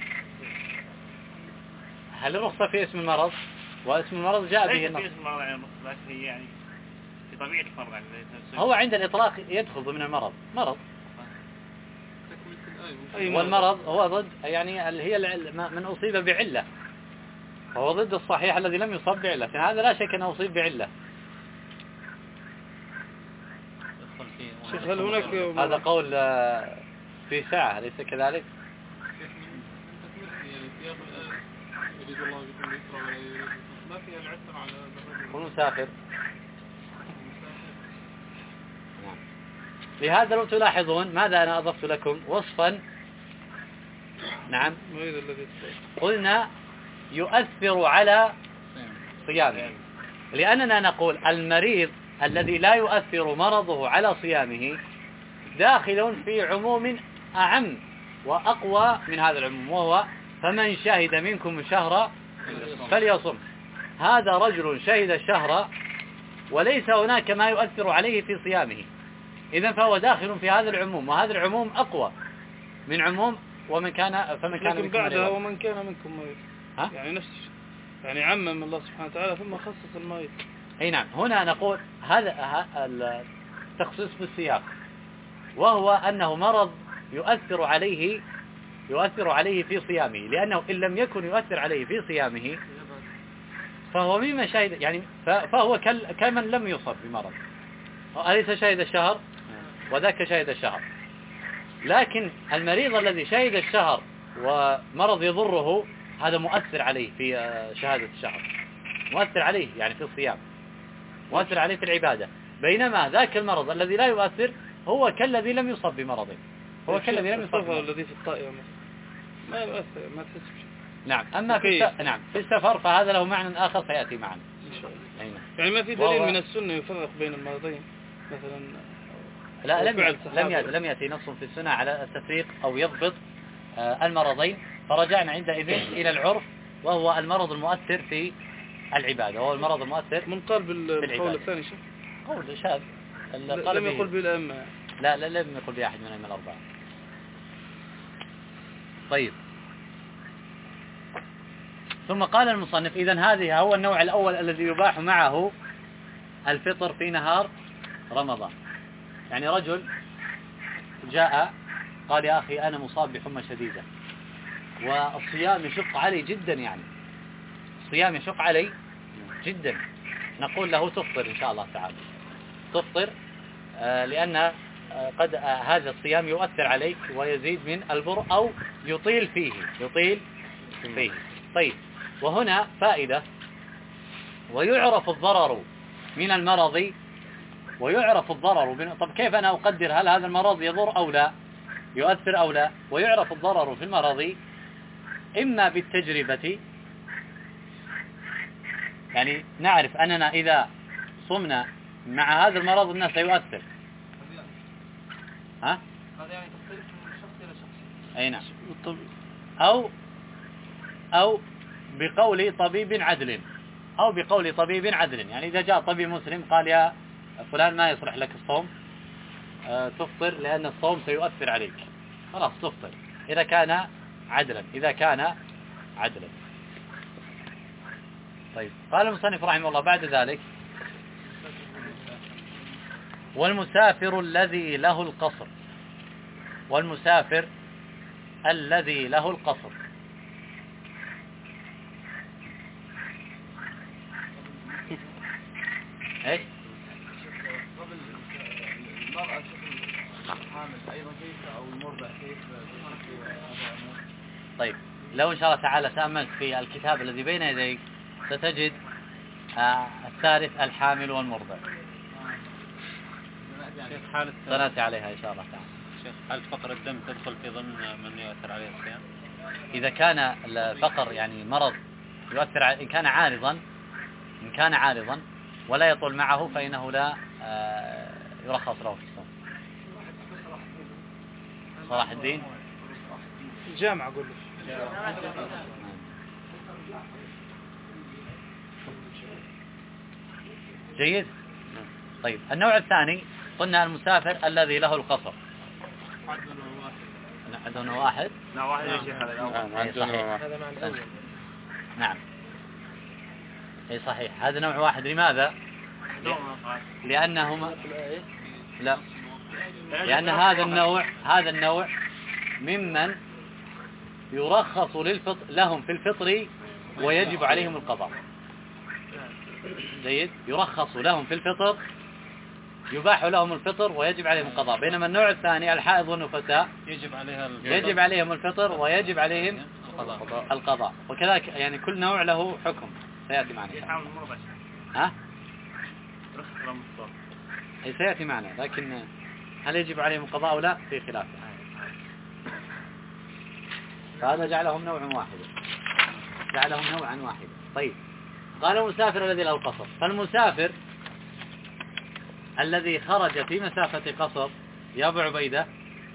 S1: هل الرخصة في اسم المرض؟ واسم المرض جاء به النص.
S6: في اسم المرض لكن هي يعني في طبيعة المرض يعني
S1: هو عند الإطلاق يدخل ضمن المرض مرض. والمرض هو ضد يعني هي من أصيب بعلة، فهو ضد الصحيح الذي لم يصب بعلة. هذا لا شك أنه أصيب بعلة.
S2: هل هناك
S1: هذا قول في ساعة أليس كذلك؟ ومسافر. لهذا لو تلاحظون ماذا أنا أضفت لكم وصفا، نعم قلنا يؤثر على صيامه، لأننا نقول المريض الذي لا يؤثر مرضه على صيامه داخل في عموم أعم وأقوى من هذا العموم، وهو فمن شهد منكم الشهر فليصم. هذا رجل شهد الشهر وليس هناك ما يؤثر عليه في صيامه، إذن فهو داخل في هذا العموم، وهذا العموم أقوى من عموم فمن كان
S2: منكم بعدها ومن كان منكم مريض.
S1: ها؟
S2: يعني يعني عمم الله سبحانه وتعالى ثم خصص المريض.
S1: أي نعم. هنا نقول هذا التخصيص بالسياق، وهو أنه مرض يؤثر عليه في صيامه، لأنه إن لم يكن يؤثر عليه في صيامه فهو مما شهد، يعني فهو كمن لم يصب بمرض. أليس شهد الشهر وذاك شهد الشهر؟ لكن المريض الذي شهد الشهر ومرض يضره هذا مؤثر عليه في شهادة الشهر، مؤثر عليه يعني في الصيام، مؤثر عليه في العبادة، بينما ذاك المرض الذي لا يؤثر هو كالذي لم يصب بمرضه، هو كالذي لم يصب بمرضه.
S2: الذي في الطائرة ما يؤثر، ما تحس بشيء.
S1: نعم. أما في السفر فهذا له معنى آخر سيأتي معنا
S2: إن شاء الله.
S1: أينا.
S2: يعني ما في دليل من السنة يفرق بين المرضين مثلا؟
S1: لا، لم يأتي نص في السنة على التفريق أو يضبط المرضين، فرجعنا عندئذ إلى العرف، وهو المرض المؤثر في العبادة، وهو المرض المؤثر
S2: من قال بالقول الثاني شيء؟
S1: قول شاذ.
S2: لم يقل بالأئمة.
S1: لا لم يقل بأحد من الأئمة الأربعة. طيب، ثم قال المصنف: إذن هذه هو النوع الأول الذي يباح معه الفطر في نهار رمضان. يعني رجل جاء قال: يا أخي أنا مصاب بحمى شديدة والصيام يشق علي جدا، يعني الصيام يشق علي جدا، نقول له تفطر إن شاء الله تعالى، تفطر لأن قد هذا الصيام يؤثر عليك ويزيد من البر أو يطيل فيه. طيب، وهنا فائدة: ويعرف الضرر من المرض، ويعرف الضرر طب كيف أنا أقدر هل هذا المرض يضر أو لا، يؤثر أو لا؟ ويعرف الضرر في المرض إما بالتجربة، يعني نعرف أننا إذا صمنا مع هذا المرض الناس سيؤثر. هذا
S3: يعني تختلف من شخص إلى شخص.
S1: أي نعم. أو بقول طبيب عدل، أو بقول طبيب عدل، يعني إذا جاء طبيب مسلم قال: يا فلان ما يصلح لك الصوم، تفطر لأن الصوم سيؤثر عليك، خلاص تفطر إذا كان عدلا. طيب، قال المصنف رحمه الله بعد ذلك: والمسافر الذي له القصر، ايش؟
S3: قبل المرأة الحامل أيضا كيف أو المرضع كيف؟
S1: طيب، لو إن شاء الله تعالى تأملت في الكتاب الذي بين يديك ستجد الثالث الحامل والمرضع. سنأتي عليها إن شاء الله تعالى.
S4: شيخ، هل فقر الدم تدخل في ضمن من يؤثر عليه الصيام؟
S1: إذا كان الفقر يعني مرض يؤثر إن كان عارضا ولا يطول معه فإنه لا يرخص له في الصوم. صلاح الدين
S2: الجامعة أقول لك.
S1: جيد. طيب، النوع الثاني قلنا المسافر الذي له القصر. عندنا واحد.
S6: لا، واحد يا شيخ.
S3: هذا مع الأول.
S1: نعم، اي صحيح، هذا نوع واحد. لماذا؟ لأنهما لا، لأن هذا النوع ممن يرخص لهم في الفطر ويجب عليهم القضاء. جيد، يرخص لهم في الفطر، يباح لهم الفطر ويجب عليهم القضاء، بينما النوع الثاني الحائض والنفساء يجب عليهم الفطر ويجب عليهم القضاء. وكذلك يعني كل نوع له حكم سيأتي معنا. سيأتي معنا، لكن هل يجب عليهم القضاء أو لا في خلاف. فهذا جعلهم نوعا واحدا. طيب، قال المسافر الذي له القصر. فالمسافر الذي خرج في مسافة قصر يا أبو عبيدة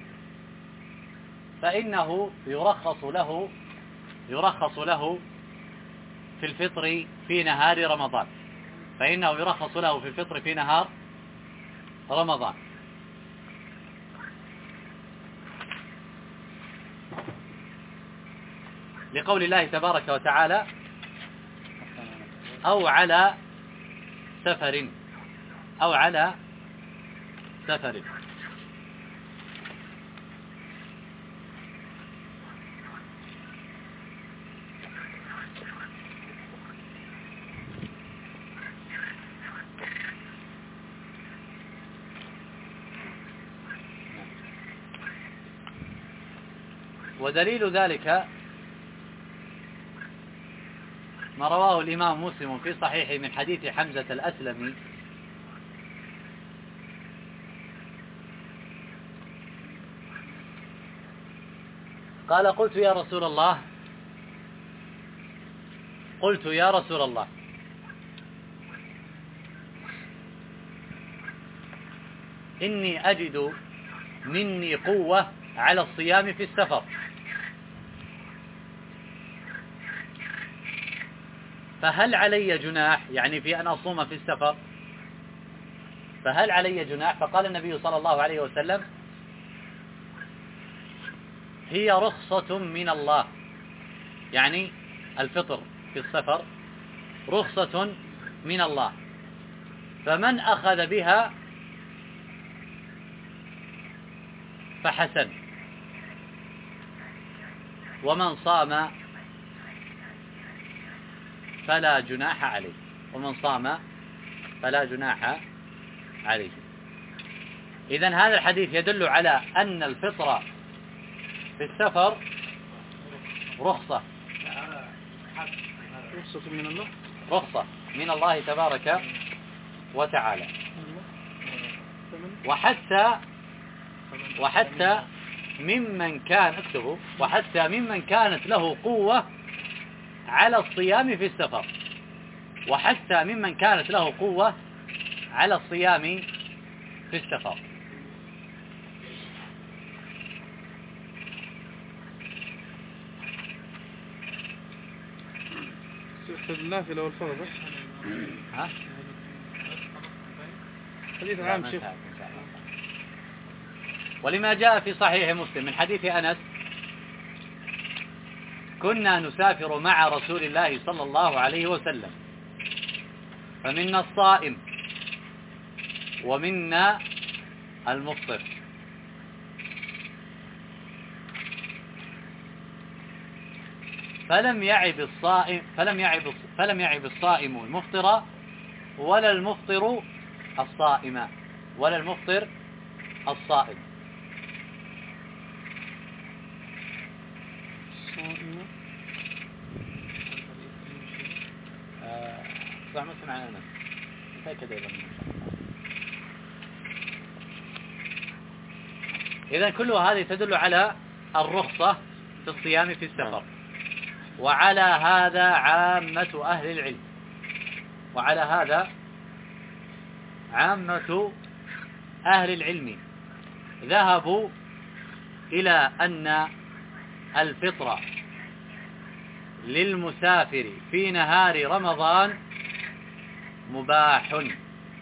S1: فإنه يرخص له في الفطر في نهار رمضان. لقول الله تبارك وتعالى: أو على سفر أو على سفر. ودليل ذلك ما رواه الإمام مسلم في صحيحه من حديث حمزة الأسلمي قال قلت يا رسول الله إني أجد مني قوة على الصيام في السفر، فهل علي جناح، يعني في أن أصوم في السفر، فهل علي جناح؟ فقال النبي صلى الله عليه وسلم هي رخصة من الله، يعني الفطر في السفر رخصة من الله، فمن أخذ بها فحسن، ومن صام فلا جناح عليه، ومن صام فلا جناح عليه. إذن هذا الحديث يدل على أن الفطر في السفر رخصة من الله تبارك وتعالى. وحتى ممن كان اكتبوا وحتى ممن كانت له قوة على الصيام في السفر، وحتى ممن كانت له قوة على الصيام في السفر.
S2: النافلة والفرض
S1: ها؟
S2: حديث عام شيخ.
S1: ولما جاء في صحيح مسلم من حديث أنس كنا نسافر مع رسول الله صلى الله عليه وسلم فمنا الصائم ومنا المفطر، فلم يعب الصائم المفطر ولا المفطر الصائم الصائم. صح مسلم عن أنس متأكد أيضا. إذن كل هذه تدل على الرخصة في الصيام في السفر، وعلى هذا عامة أهل العلم ذهبوا إلى أن الفطر للمسافر في نهار رمضان مباح،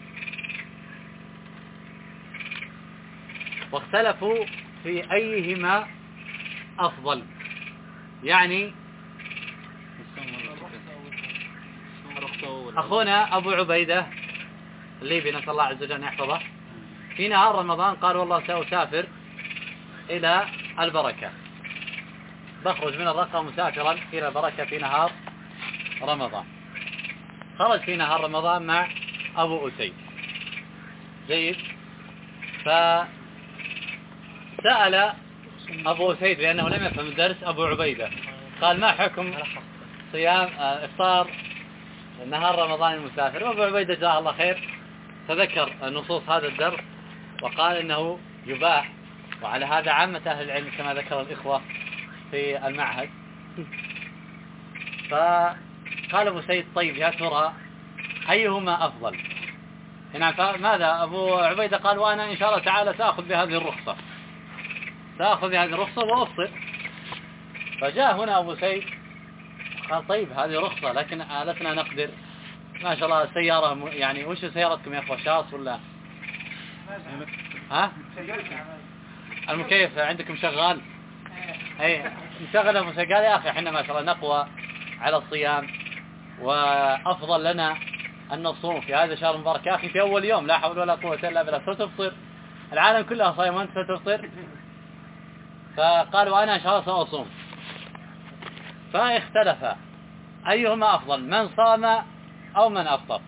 S1: واختلفوا في أيهما أفضل، يعني أخونا أبو عبيدة الليبي نسأل الله عز وجل أن يحفظه في نهار رمضان قال والله سأسافر إلى البركة، بخرج من الرقة مسافرا إلى البركة في نهار رمضان. خرج في نهار رمضان مع أبو أسيد جيد، فسأل أبو أسيد لأنه لم يفهم الدرس أبو عبيدة قال ما حكم صيام إفطار نهار رمضان المسافر؟ وأبو عبيدة جزاه الله خير تذكر نصوص هذا الدرس وقال إنه يباح، وعلى هذا عامة أهل العلم كما ذكر الإخوة في المعهد. فقال أبو سيد طيب يا ترى أيهما أفضل؟ نعم. فماذا أبو عبيدة قال وأنا إن شاء الله تعالى سأخذ بهذه الرخصة وأفطر. فجاء هنا أبو سيد قال طيب هذه رخصة لكن لسنا نقدر، ما شاء الله السيارة يعني وش سيارتكم يا أخوة شاص ولا ها؟ المكيف عندكم شغال؟ اي مشغل أبو سيد قال يا أخي احنا ما شاء الله نقوى على الصيام وأفضل لنا أن نصوم في هذا الشهر المبارك. يا أخي في أول يوم لا حول ولا قوة إلا بالله ستفطر، العالم كلها صايم وأنت ستفطر. فقالوا أنا إن شاء الله سأصوم، فاختلف أيهما أفضل، من صام أو من أفطر.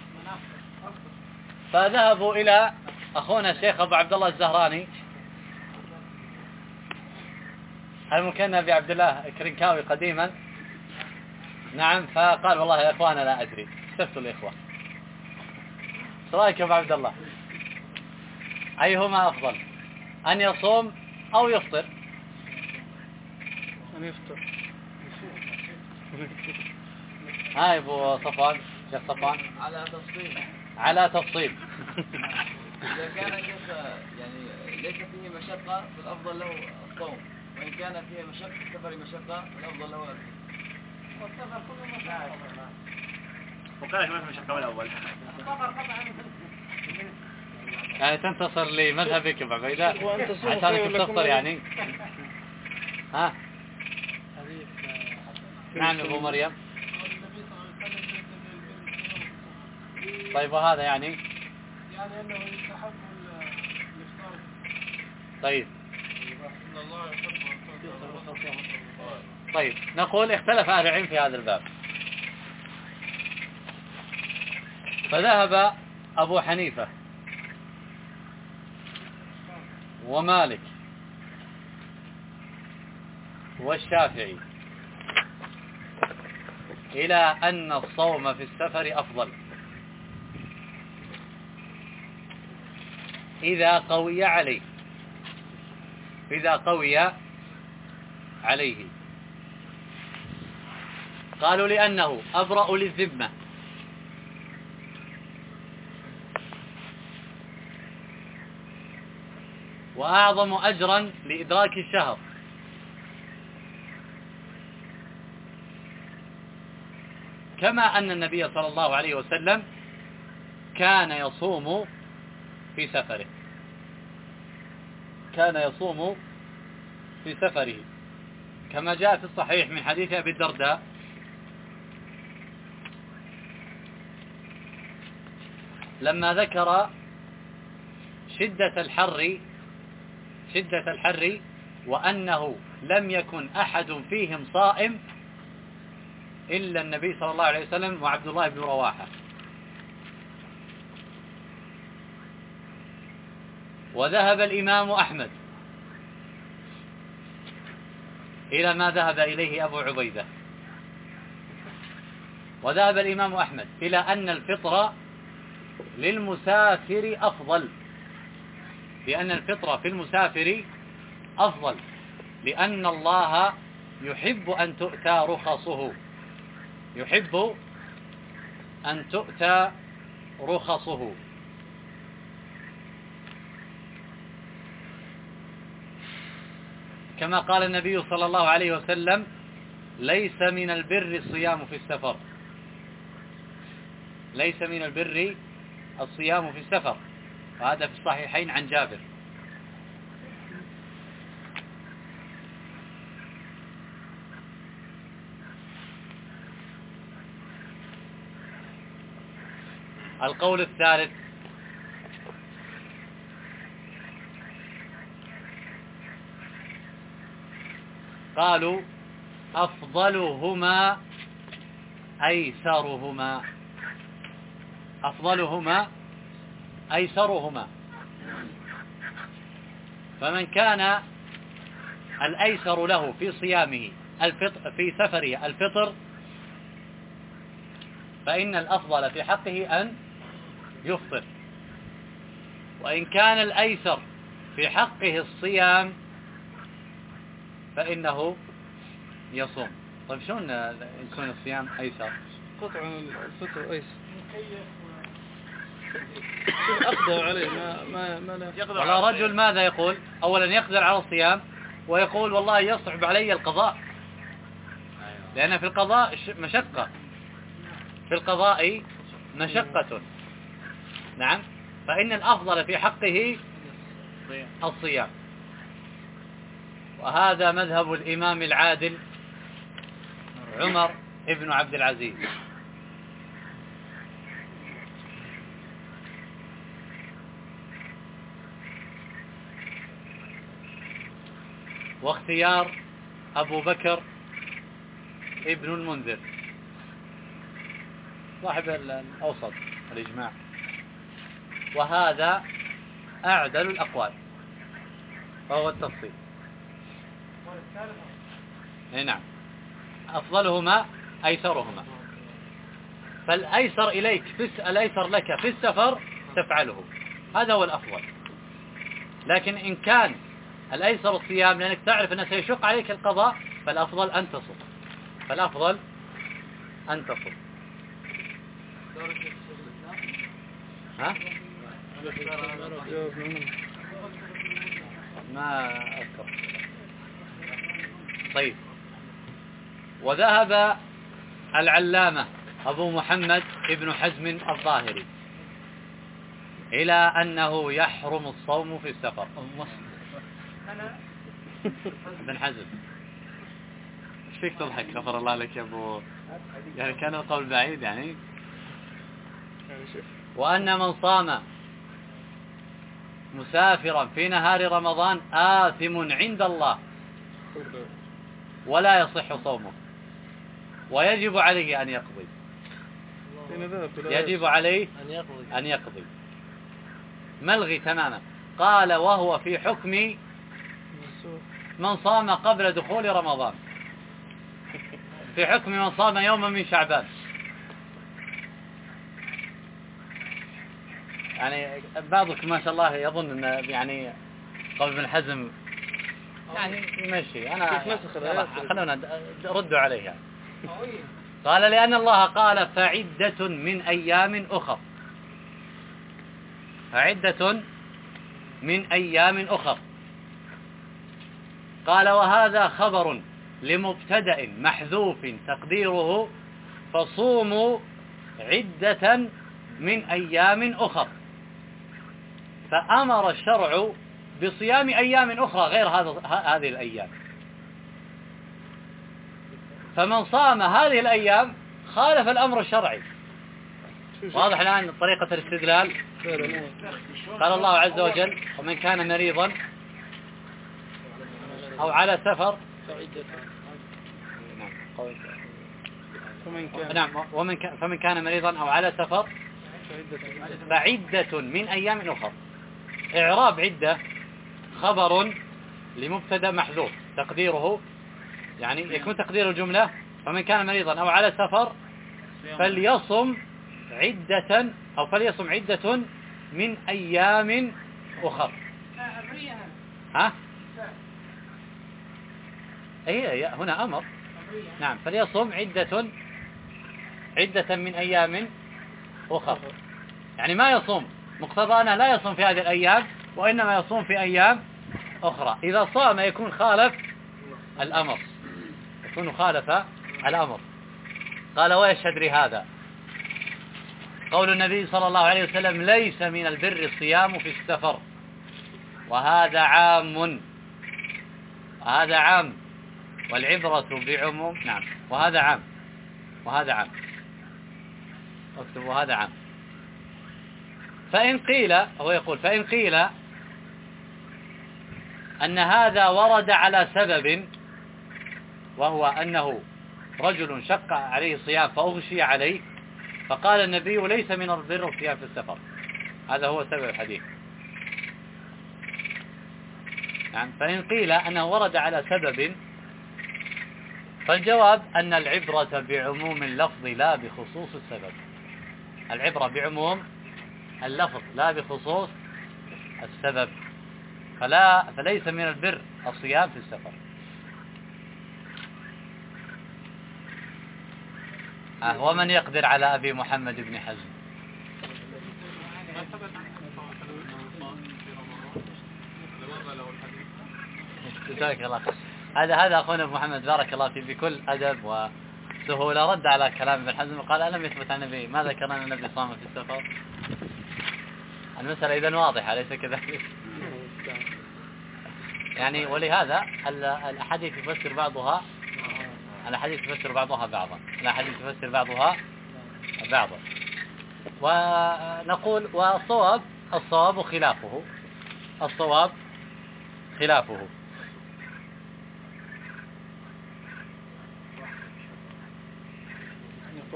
S1: فذهبوا إلى أخونا الشيخ أبو عبد الله الزهراني المكنى بعبد الله كرنكاوي قديما. نعم. فقال والله يا إخوانا لا أدري، استفتوا الإخوة، ايش رايك يا أبو عبد الله؟ أيهما أفضل، أن يصوم أو يفطر؟
S2: أن يفطر.
S1: ها يا أبو صفوان، شيخ صفوان.
S3: على تفصيل.
S1: على تفصيل.
S3: إذا كان يعني ليس فيه مشقة فالأفضل له الصوم، وإن كان فيه مشقة السفر مشقة فالأفضل له الصوم. والسفر كله مشقة.
S6: وكان كمان في الشق الأول.
S1: يعني تنتصر لمذهبك يا أبو عبيدة عشان تفطر يعني. ها نعم أبو مريم. طيب وهذا يعني
S3: أنه يستحب الإفطار.
S1: طيب. طيب نقول اختلف أهل العلم في هذا الباب. فذهب أبو حنيفة ومالك والشافعي إلى أن الصوم في السفر أفضل إذا قوي عليه، إذا قوي عليه. قالوا لأنه أبرأ للذمة، وأعظم أجرا لإدراك الشهر، كما أن النبي صلى الله عليه وسلم كان يصوم في سفره، كان يصوم في سفره كما جاء في الصحيح من حديث أبي الدرداء لما ذكر شدة الحر وأنه لم يكن أحد فيهم صائم إلا النبي صلى الله عليه وسلم وعبد الله بن رواحة. وذهب الإمام أحمد إلى ما ذهب إليه أبو عبيدة، وذهب الإمام أحمد إلى أن الفطر للمسافر أفضل، لأن الفطر في المسافر أفضل، لأن الله يحب أن تؤتى رخصه، يحب أن تؤتى رخصه. كما قال النبي صلى الله عليه وسلم ليس من البر الصيام في السفر، ليس من البر الصيام في السفر، وهذا في الصحيحين عن جابر. القول الثالث قالوا أفضلهما أيسرهما، أفضلهما أيسرهما. فمن كان الأيسر له في صيامه الفطر في سفره الفطر، فإن الأفضل في حقه أن يفطر، وإن كان الأيسر في حقه الصيام فإنه يصوم. طيب شلون يكون الصيام أيسر؟
S2: قطع الفطر أيسر أقدر عليه ما لا.
S1: ولا رجل ماذا يقول؟ أولا يقدر على الصيام ويقول والله يصعب علي القضاء، لأن في القضاء مشقة، في القضاء مشقة. نعم. فإن الأفضل في حقه الصيام، وهذا مذهب الإمام العادل عمر ابن عبد العزيز واختيار أبو بكر ابن المنذر صاحب الأوسط الإجماع، وهذا أعدل الأقوال وهو التفصيل. نعم، أفضلهما أيسرهما، فالأيسر إليك الأيسر لك في السفر تفعله، هذا هو الأفضل. لكن إن كان الأيسر الصيام لأنك تعرف أنه سيشق عليك القضاء فالأفضل أن تصم، فالأفضل أن تصم. ها؟ ما أذكر. طيب، وذهب العلامة أبو محمد ابن حزم الظاهري إلى أنه يحرم الصوم في السفر. ابن حزم، ايش فيك تضحك؟ غفر الله لك يا أبو، يعني كان القول بعيد يعني. وأن من صام مسافرا في نهار رمضان آثم عند الله ولا يصح صومه، ويجب عليه أن يقضي، يجب عليه أن يقضي ملغي تماما. قال وهو في حكم من صام قبل دخول رمضان، في حكم من صام يوما من شعبان. يعني بعضكم ما شاء الله يظن أن يعني قول ابن حزم يعني يمشي، أنا خلونا ردوا عليه يعني. قال لأن الله قال فعدة من أيام أخر، فعدة من أيام أخر. قال وهذا خبر لمبتدأ محذوف تقديره فصوموا عدة من أيام أخر، فأمر الشرع بصيام أيام أخرى غير هذه الأيام. فمن صام هذه الأيام خالف الأمر الشرعي. واضح الآن طريقة الاستدلال؟ قال الله عز وجل ومن كان مريضا أو على سفر فمن كان مريضا أو على سفر فعدة من أيام أخرى. إعراب عدة خبر لمبتدا محذوف تقديره، يعني يكون تقدير الجملة فمن كان مريضا أو على سفر فليصم عدة أو فليصم عدة من أيام أخر. ها؟ أي هنا أمر. نعم، فليصم عدة من أيام أخر، يعني ما يصوم مقتضانا لا يصوم في هذه الأيام وإنما يصوم في أيام أخرى. إذا صام يكون خالف الأمر، يكون خالف الأمر. قال ويشهد لهذا قول النبي صلى الله عليه وسلم ليس من البر الصيام في السفر، وهذا عام والعبرة بعموم. نعم، وهذا عام اكتب وهذا عام. فإن قيل، هو يقول فإن قيل أن هذا ورد على سبب، وهو أنه رجل شق عليه الصيام فأغشي عليه فقال النبي ليس من البر الصيام في السفر، هذا هو سبب الحديث. يعني فإن قيل أنه ورد على سبب فالجواب أن العبرة بعموم اللفظ لا بخصوص السبب، العبرة بعموم اللفظ لا بخصوص السبب، فليس من البر الصيام في السفر. ومن يقدر على أبي محمد بن حزم؟ جزاك الله خير. هذا أخونا أبو محمد بارك الله فيه بكل أدب وسهولة رد على كلام ابن حزم وقال ألم يثبت عن النبي، ماذا كان النبي صام في السفر؟ المسألة إذن واضحة أليس كذلك؟ يعني ولهذا الأحاديث يفسر بعضها بعضا، الأحاديث يفسر بعضها بعضا. ونقول والصواب خلافه،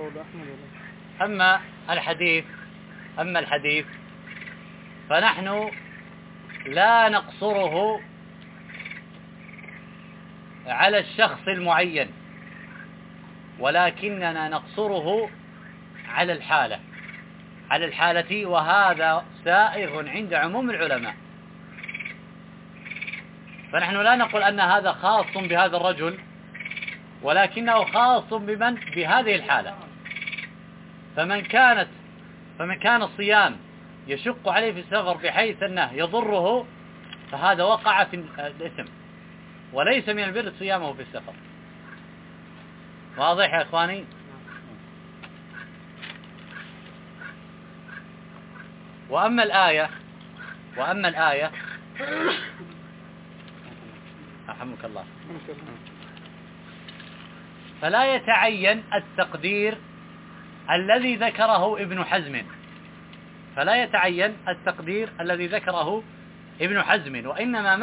S2: قول أحمد ولا؟
S1: أما الحديث فنحن لا نقصره على الشخص المعين، ولكننا نقصره على الحالة، وهذا سائغ عند عموم العلماء. فنحن لا نقول أن هذا خاص بهذا الرجل، ولكنه خاص بهذه الحالة. فمن كان الصيام يشق عليه في السفر بحيث أنه يضره، فهذا وقع في الإثم، وليس من البر صيامه في السفر. واضح يا إخواني؟ وأما الآية رحمك الله، فلا يتعين التقدير الذي ذكره ابن حزم، وإنما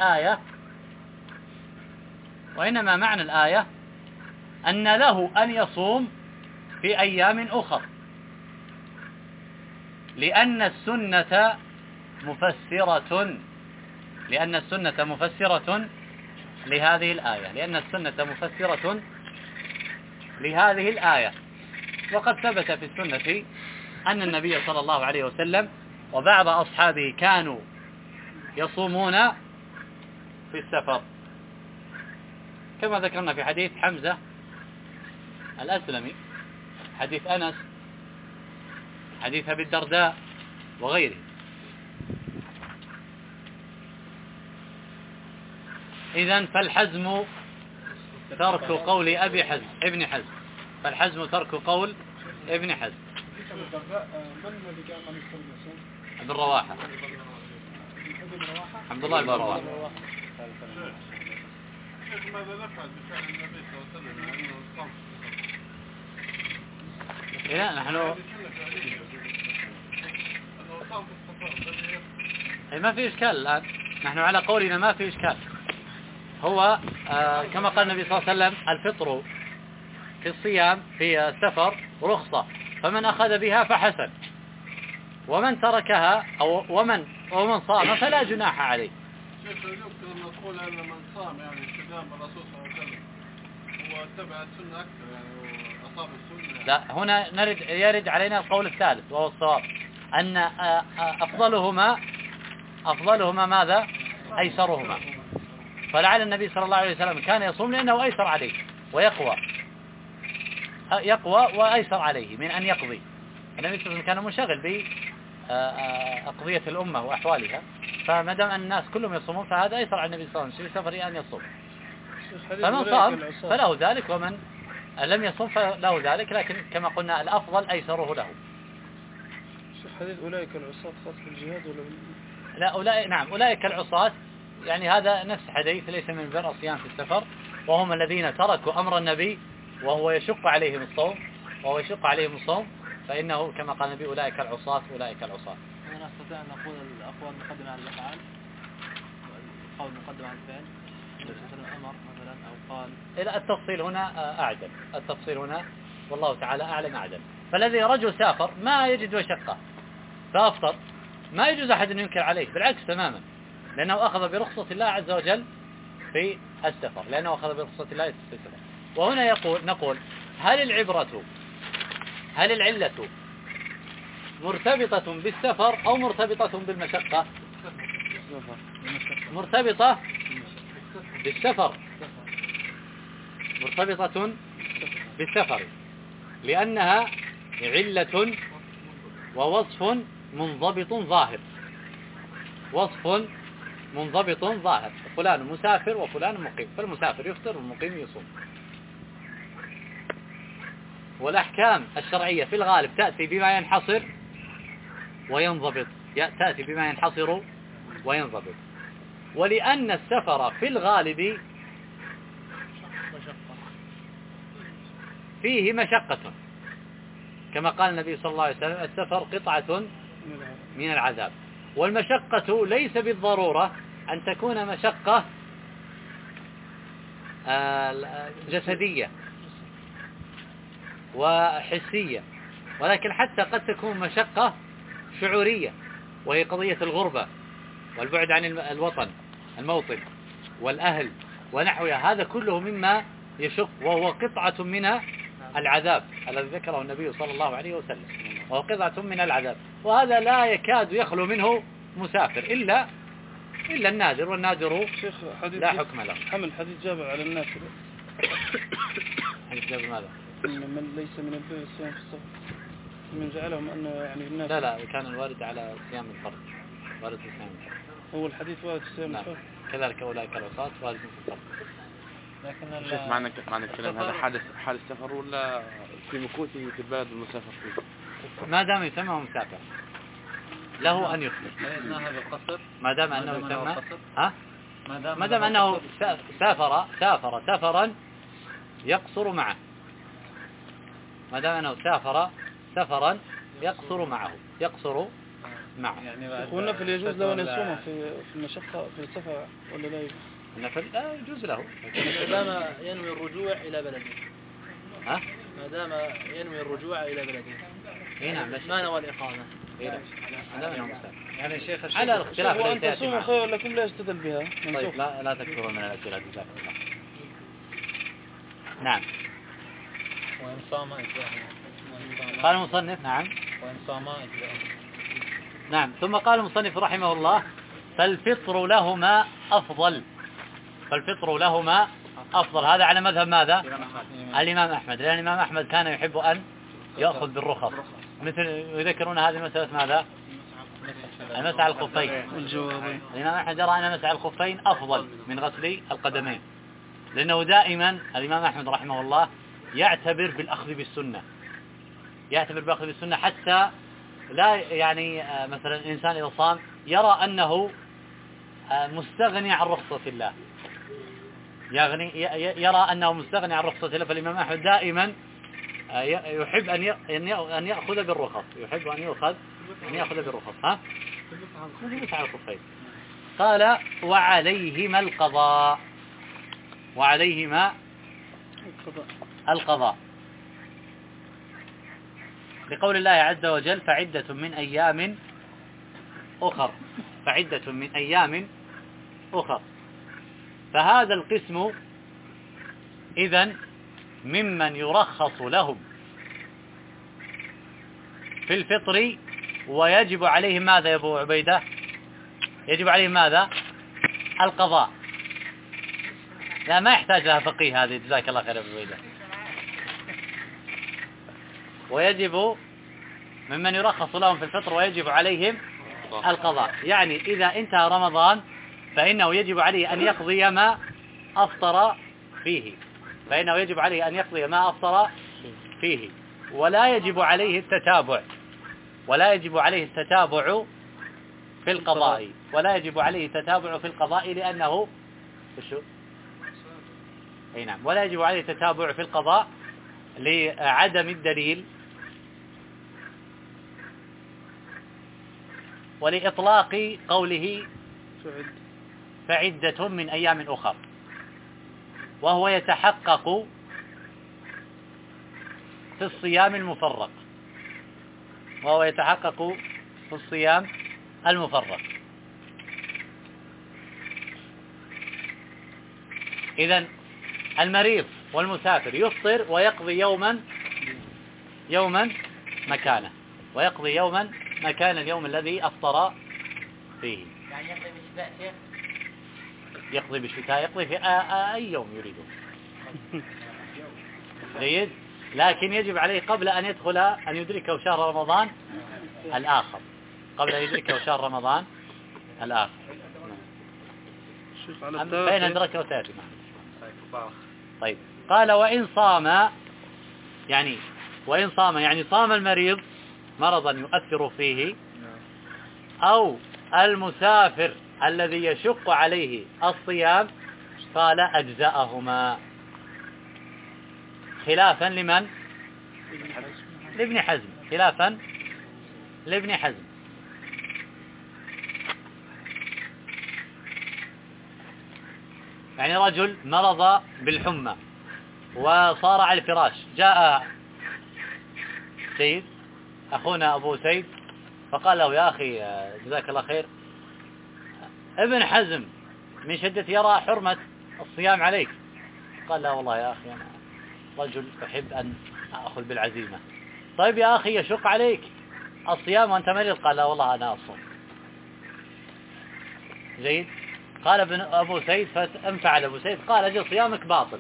S1: معنى الآية أن له أن يصوم في أيام أخر، لأن السنة مفسرة لهذه الآية. وقد ثبت في السنة أن النبي صلى الله عليه وسلم وبعض أصحابه كانوا يصومون في السفر، كما ذكرنا في حديث حمزة الأسلمي، حديث أنس، حديث أبي الدرداء وغيره. إذن فالحزم ترك قول ابن حزم. ابن رواحة، عبد الله بن رواحة.
S3: ماذا نفعل بفعل النبي صلى الله عليه وسلم أنه صام؟
S1: ما في إشكال الآن، نحن على قولنا ما في إشكال. هو كما قال النبي صلى الله عليه وسلم: الفطر في الصيام في السفر رخصة، فمن أخذ بها فحسن، ومن تركها ومن صام فلا جناح عليه.
S3: شيخ، يمكن أن نقول أن من صام يعني اتباعا بالرسول صلى الله عليه وسلم هو اتبع السنة أكثر، يعني أصاب السنة.
S1: لا، هنا يرد علينا القول الثالث وهو الصواب، أن أفضلهما ماذا؟ أيسرهما. فلعل النبي صلى الله عليه وسلم كان يصوم لأنه أيسر عليه ويقوى وأيسر عليه من أن يقضي. النبي صلى الله عليه وسلم كان منشغل بأقضية الأمة وأحوالها، فما دام أن الناس كلهم يصومون فهذا أيسر على النبي صلى الله عليه وسلم في سفره أن يصوم. فمن صام فله ذلك، ومن لم يصوم فله ذلك، لكن كما قلنا الأفضل أيسره له.
S2: حديث أولئك العصاة خاص بالجهاد ولا
S1: لا، أولئك العصاة يعني هذا نفس حديث ليس من بر الصيام في السفر، وهم الذين تركوا أمر النبي وهو يشق عليهم الصوم، فإنه كما قال النبي: أولئك العصاة.
S7: هل نستطيع أن نقول الأقوال مقدمة على الأفعال، القول مقدم على الفعل؟ أمر مثلا أو قال.
S1: التفصيل هنا والله تعالى أعلم أعدل. فالذي رجل سافر ما يجد مشقة فأفطر، ما يجوز أحد أن ينكر عليه، بالعكس تماما، لأنه أخذ برخصة الله عز وجل في السفر، وهنا نقول: هل العلة مرتبطة بالسفر أو مرتبطة بالمشقة؟ مرتبطة بالسفر، لأنها علة ووصف منضبط ظاهر. فلان مسافر وفلان مقيم، فالمسافر يفطر والمقيم يصوم. والأحكام الشرعية في الغالب تأتي بما ينحصر وينضبط، ولأن السفر في الغالب فيه مشقة، كما قال النبي صلى الله عليه وسلم: السفر قطعة من العذاب. والمشقة ليس بالضرورة أن تكون مشقة جسدية، وحسية، ولكن حتى قد تكون مشقة شعورية، وهي قضية الغربة والبعد عن الوطن الموطن والأهل ونحوها. هذا كله مما يشق، وهو قطعة من العذاب الذي ذكره النبي صلى الله عليه وسلم، وهو قطعة من العذاب، وهذا لا يكاد يخلو منه مسافر إلا النادر، والنادر
S2: شيخ حديث
S1: لا حكم له.
S2: حمل حديث جابر على الناس
S1: حديث جابر ماذا؟
S2: من ليس من البر الصيام في السفر، من جعلهم أنه يعني الناس.
S1: لا كان الوارد على صيام الفرد، وارد في صيام الفرد.
S2: هو الحديث وارد في صيام الفرد.
S1: كذلك أولئك العصاة وارد في الفرد.
S5: لكن شيخ معنى الكلام هذا حال السفر ولا في مكوثه في البلد المسافر فيه؟
S1: ما دام يسمى مسافر له أن يخبر، ما دام أنه يسمى ما دام أنه سافر سفرا يقصر معه، ما دام أنه سافر سفرا يقصر معه
S2: يعني والنفل يجوز له أن يصوم في المشقة في السفر ولا لا يجوز؟
S1: النفل لا يجوز له
S7: ما دام ينوي الرجوع إلى بلده. ما دام ينوي الرجوع إلى بلده.
S1: نعم،
S7: ما نوى الإقامة.
S1: يعني شيخ على الاختلاف
S2: وأن تصوموا خير لكم لا يستدل بها.
S1: طيب لا تكثروا من الأسئلة جزاكم الله. نعم.
S4: وإن صام
S1: قال المصنف نعم.
S4: وإن صام
S1: نعم. ثم قال المصنف رحمه الله: فالفطر لهما أفضل. هذا على مذهب ماذا؟ الإمام أحمد. لأن الإمام أحمد كان يحب أن يأخذ بالرخص، مثل يذكرون هذه المسألة ماذا؟ المسح على الخفين. الإمام أحمد يرى أن مسح الخفين أفضل من غسل القدمين، لأنه دائما الإمام أحمد رحمه الله يعتبر بالأخذ بالسنة، حتى لا يعني مثلا الإنسان إذا صام يرى أنه مستغني عن رخصة الله، يرى أنه مستغني عن رخصة الله. فالإمام أحمد دائما يحب أن يأخذ بالرخص، يأخذ بالرخص. مسح على الخفين. قال: وعليهما القضاء لقول الله عز وجل: فعدة من أيام أخر. فهذا القسم إذن ممن يرخص لهم في الفطر، ويجب عليهم ماذا يا أبو عبيدة؟ يجب عليهم ماذا؟ القضاء. لا، ما يحتاج لها فقيه هذه، جزاك الله خير يا أبو عبيدة. ويجب ممن يرخص لهم في الفطر ويجب عليهم القضاء، يعني إذا انتهى رمضان فإنه يجب عليه أن يقضي ما أفطر فيه، ولا يجب عليه التتابع في القضاء، لأنه ولا يجب عليه التتابع في القضاء لعدم الدليل ولإطلاق قوله فعدة من أيام أخر، وهو يتحقق في الصيام المفرق. إذن المريض والمسافر يفطر ويقضي يوما مكانه، مكان اليوم الذي أفطر فيه.
S7: يعني يقضي بالشتاء شيخ؟
S1: يقضي بالشتاء، يقضي في أي يوم يريده. جيد. لكن يجب عليه قبل أن يدركه شهر رمضان الآخر، فإن أدركه تأتي معه. طيب. قال: وإن صام يعني صام المريض مرضا يؤثر فيه، أو المسافر الذي يشق عليه الصيام، قال: أجزأهما، خلافا لمن؟ لابن حزم. يعني رجل مرض بالحمى وصار على الفراش، جاء جيد. أخونا أبو سيد فقال له يا أخي جزاك الله خير، ابن حزم من شدة يرى حرمة الصيام عليك. قال لا والله يا أخي أنا رجل أحب أن أخذ بالعزيمة. طيب يا أخي يشق عليك الصيام وأنت مريض. قال لا والله أنا أصوم. جيد. قال ابن أبو سيد فانفعل أبو سيد قال أجل صيامك باطل.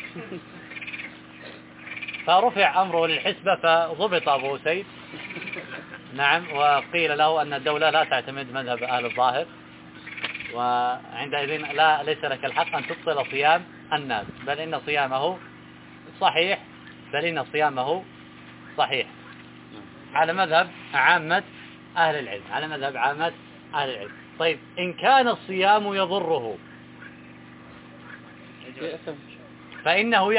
S1: فرفع أمره للحسبة فضبط أبو سيد. نعم. وقيل له أن الدولة لا تعتمد مذهب أهل الظاهر، وعندئذ ليس لك الحق أن تبطل صيام الناس، بل إن صيامه صحيح، على مذهب عامة أهل العلم. طيب إن كان الصيام يضره فإنه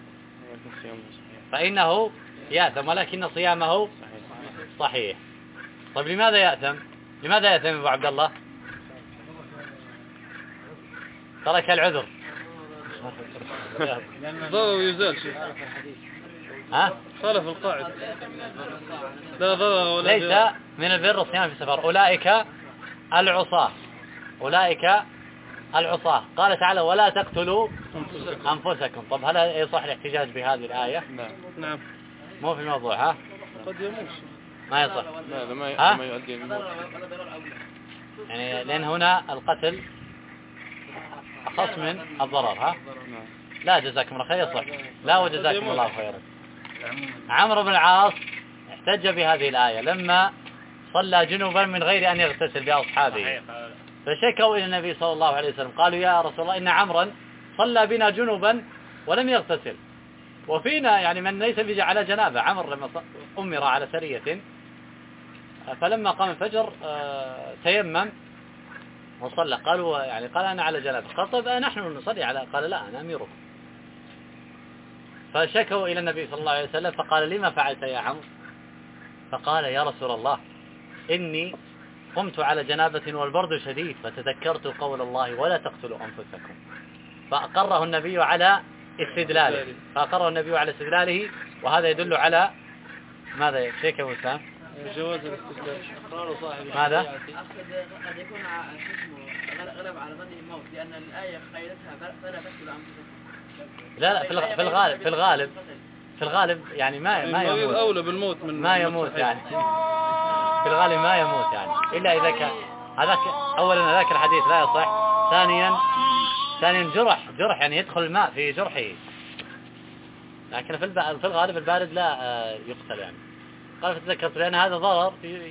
S1: يأثم ولكن صيامه صحيح. طيب لماذا يأثم أبو عبد الله؟ ترك العذر.
S2: ضرر يزال شيء. خالف القاعدة. لا ضرر ولا
S1: ليس من البر الصيام في السفر. أولئك العصاة. قال تعالى ولا تقتلوا أنفسكم. طب هل يصح الاحتجاج بهذه الآية؟
S2: نعم.
S1: مو في الموضوع.
S2: قد يموت.
S1: ما يصح.
S5: لا ما يؤدي الموت.
S1: يعني لأن هنا القتل أخص من الضرر. لا جزاكم الله خير يصح. لا وجزاكم الله خيرا. عمرو بن العاص احتج بهذه الآية لما صلى جنوبا من غير أن يغتسل بأصحابه، فشكوا إلى النبي صلى الله عليه وسلم قالوا يا رسول الله إن عمرا صلى بنا جنوبا ولم يغتسل، وفينا يعني من ليس على جنابه. عمر لما أمر على سرية فلما قام الفجر تيمم وصلى. قالوا يعني قال أنا على جنابه. قال طيب نحن نصلي على. قال لا أنا أميركم. فشكوا إلى النبي صلى الله عليه وسلم فقال لما فعلت يا عمرو؟ فقال يا رسول الله إني قمت على جنابة والبرد شديدفتذكرت قول الله ولا تقتلوا أنفسكم. فأقره النبي على استدلاله. وهذا يدل على ماذا يا شيخ أبو سام؟
S2: جواز الاستدلال.
S1: ماذا؟
S8: قد يكون غلب على ظنه الموت لأن الآية قيدتها فلا تقتلوا أنفسكم.
S1: لا في الغالب يعني ما يموت.
S2: أولى بالموت من
S1: ما يموت يعني. في الغالب ما يموت يعني إلا إذا كان هذاك. أولا هذاك الحديث لا يصح. ثانيا جرح يعني يدخل الماء في جرحه. لكن في الغالب البارد لا يقتل يعني. قال فتذكرت لأن هذا ضرر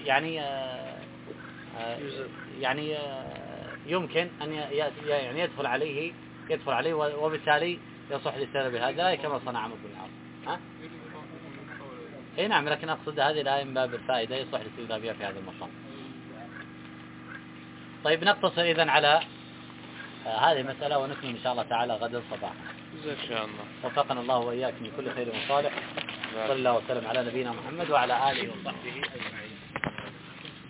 S1: يعني يمكن أن يعني يدخل عليه وبالتالي يصح الاستدلال بهذا كما صنع عمرو بن العاص. اي نعم. لكن اقصد هذه الآية من باب الفائدة يصح الاستدلال بها في هذا المقام. طيب نقتصر إذن على هذه المسألة ونكمل إن شاء الله تعالى غدا صباحا
S5: إن شاء الله.
S1: وفقنا الله وإياكم لكل خير وصالح. صلى الله وسلم على نبينا محمد وعلى آله وصحبه أجمعين.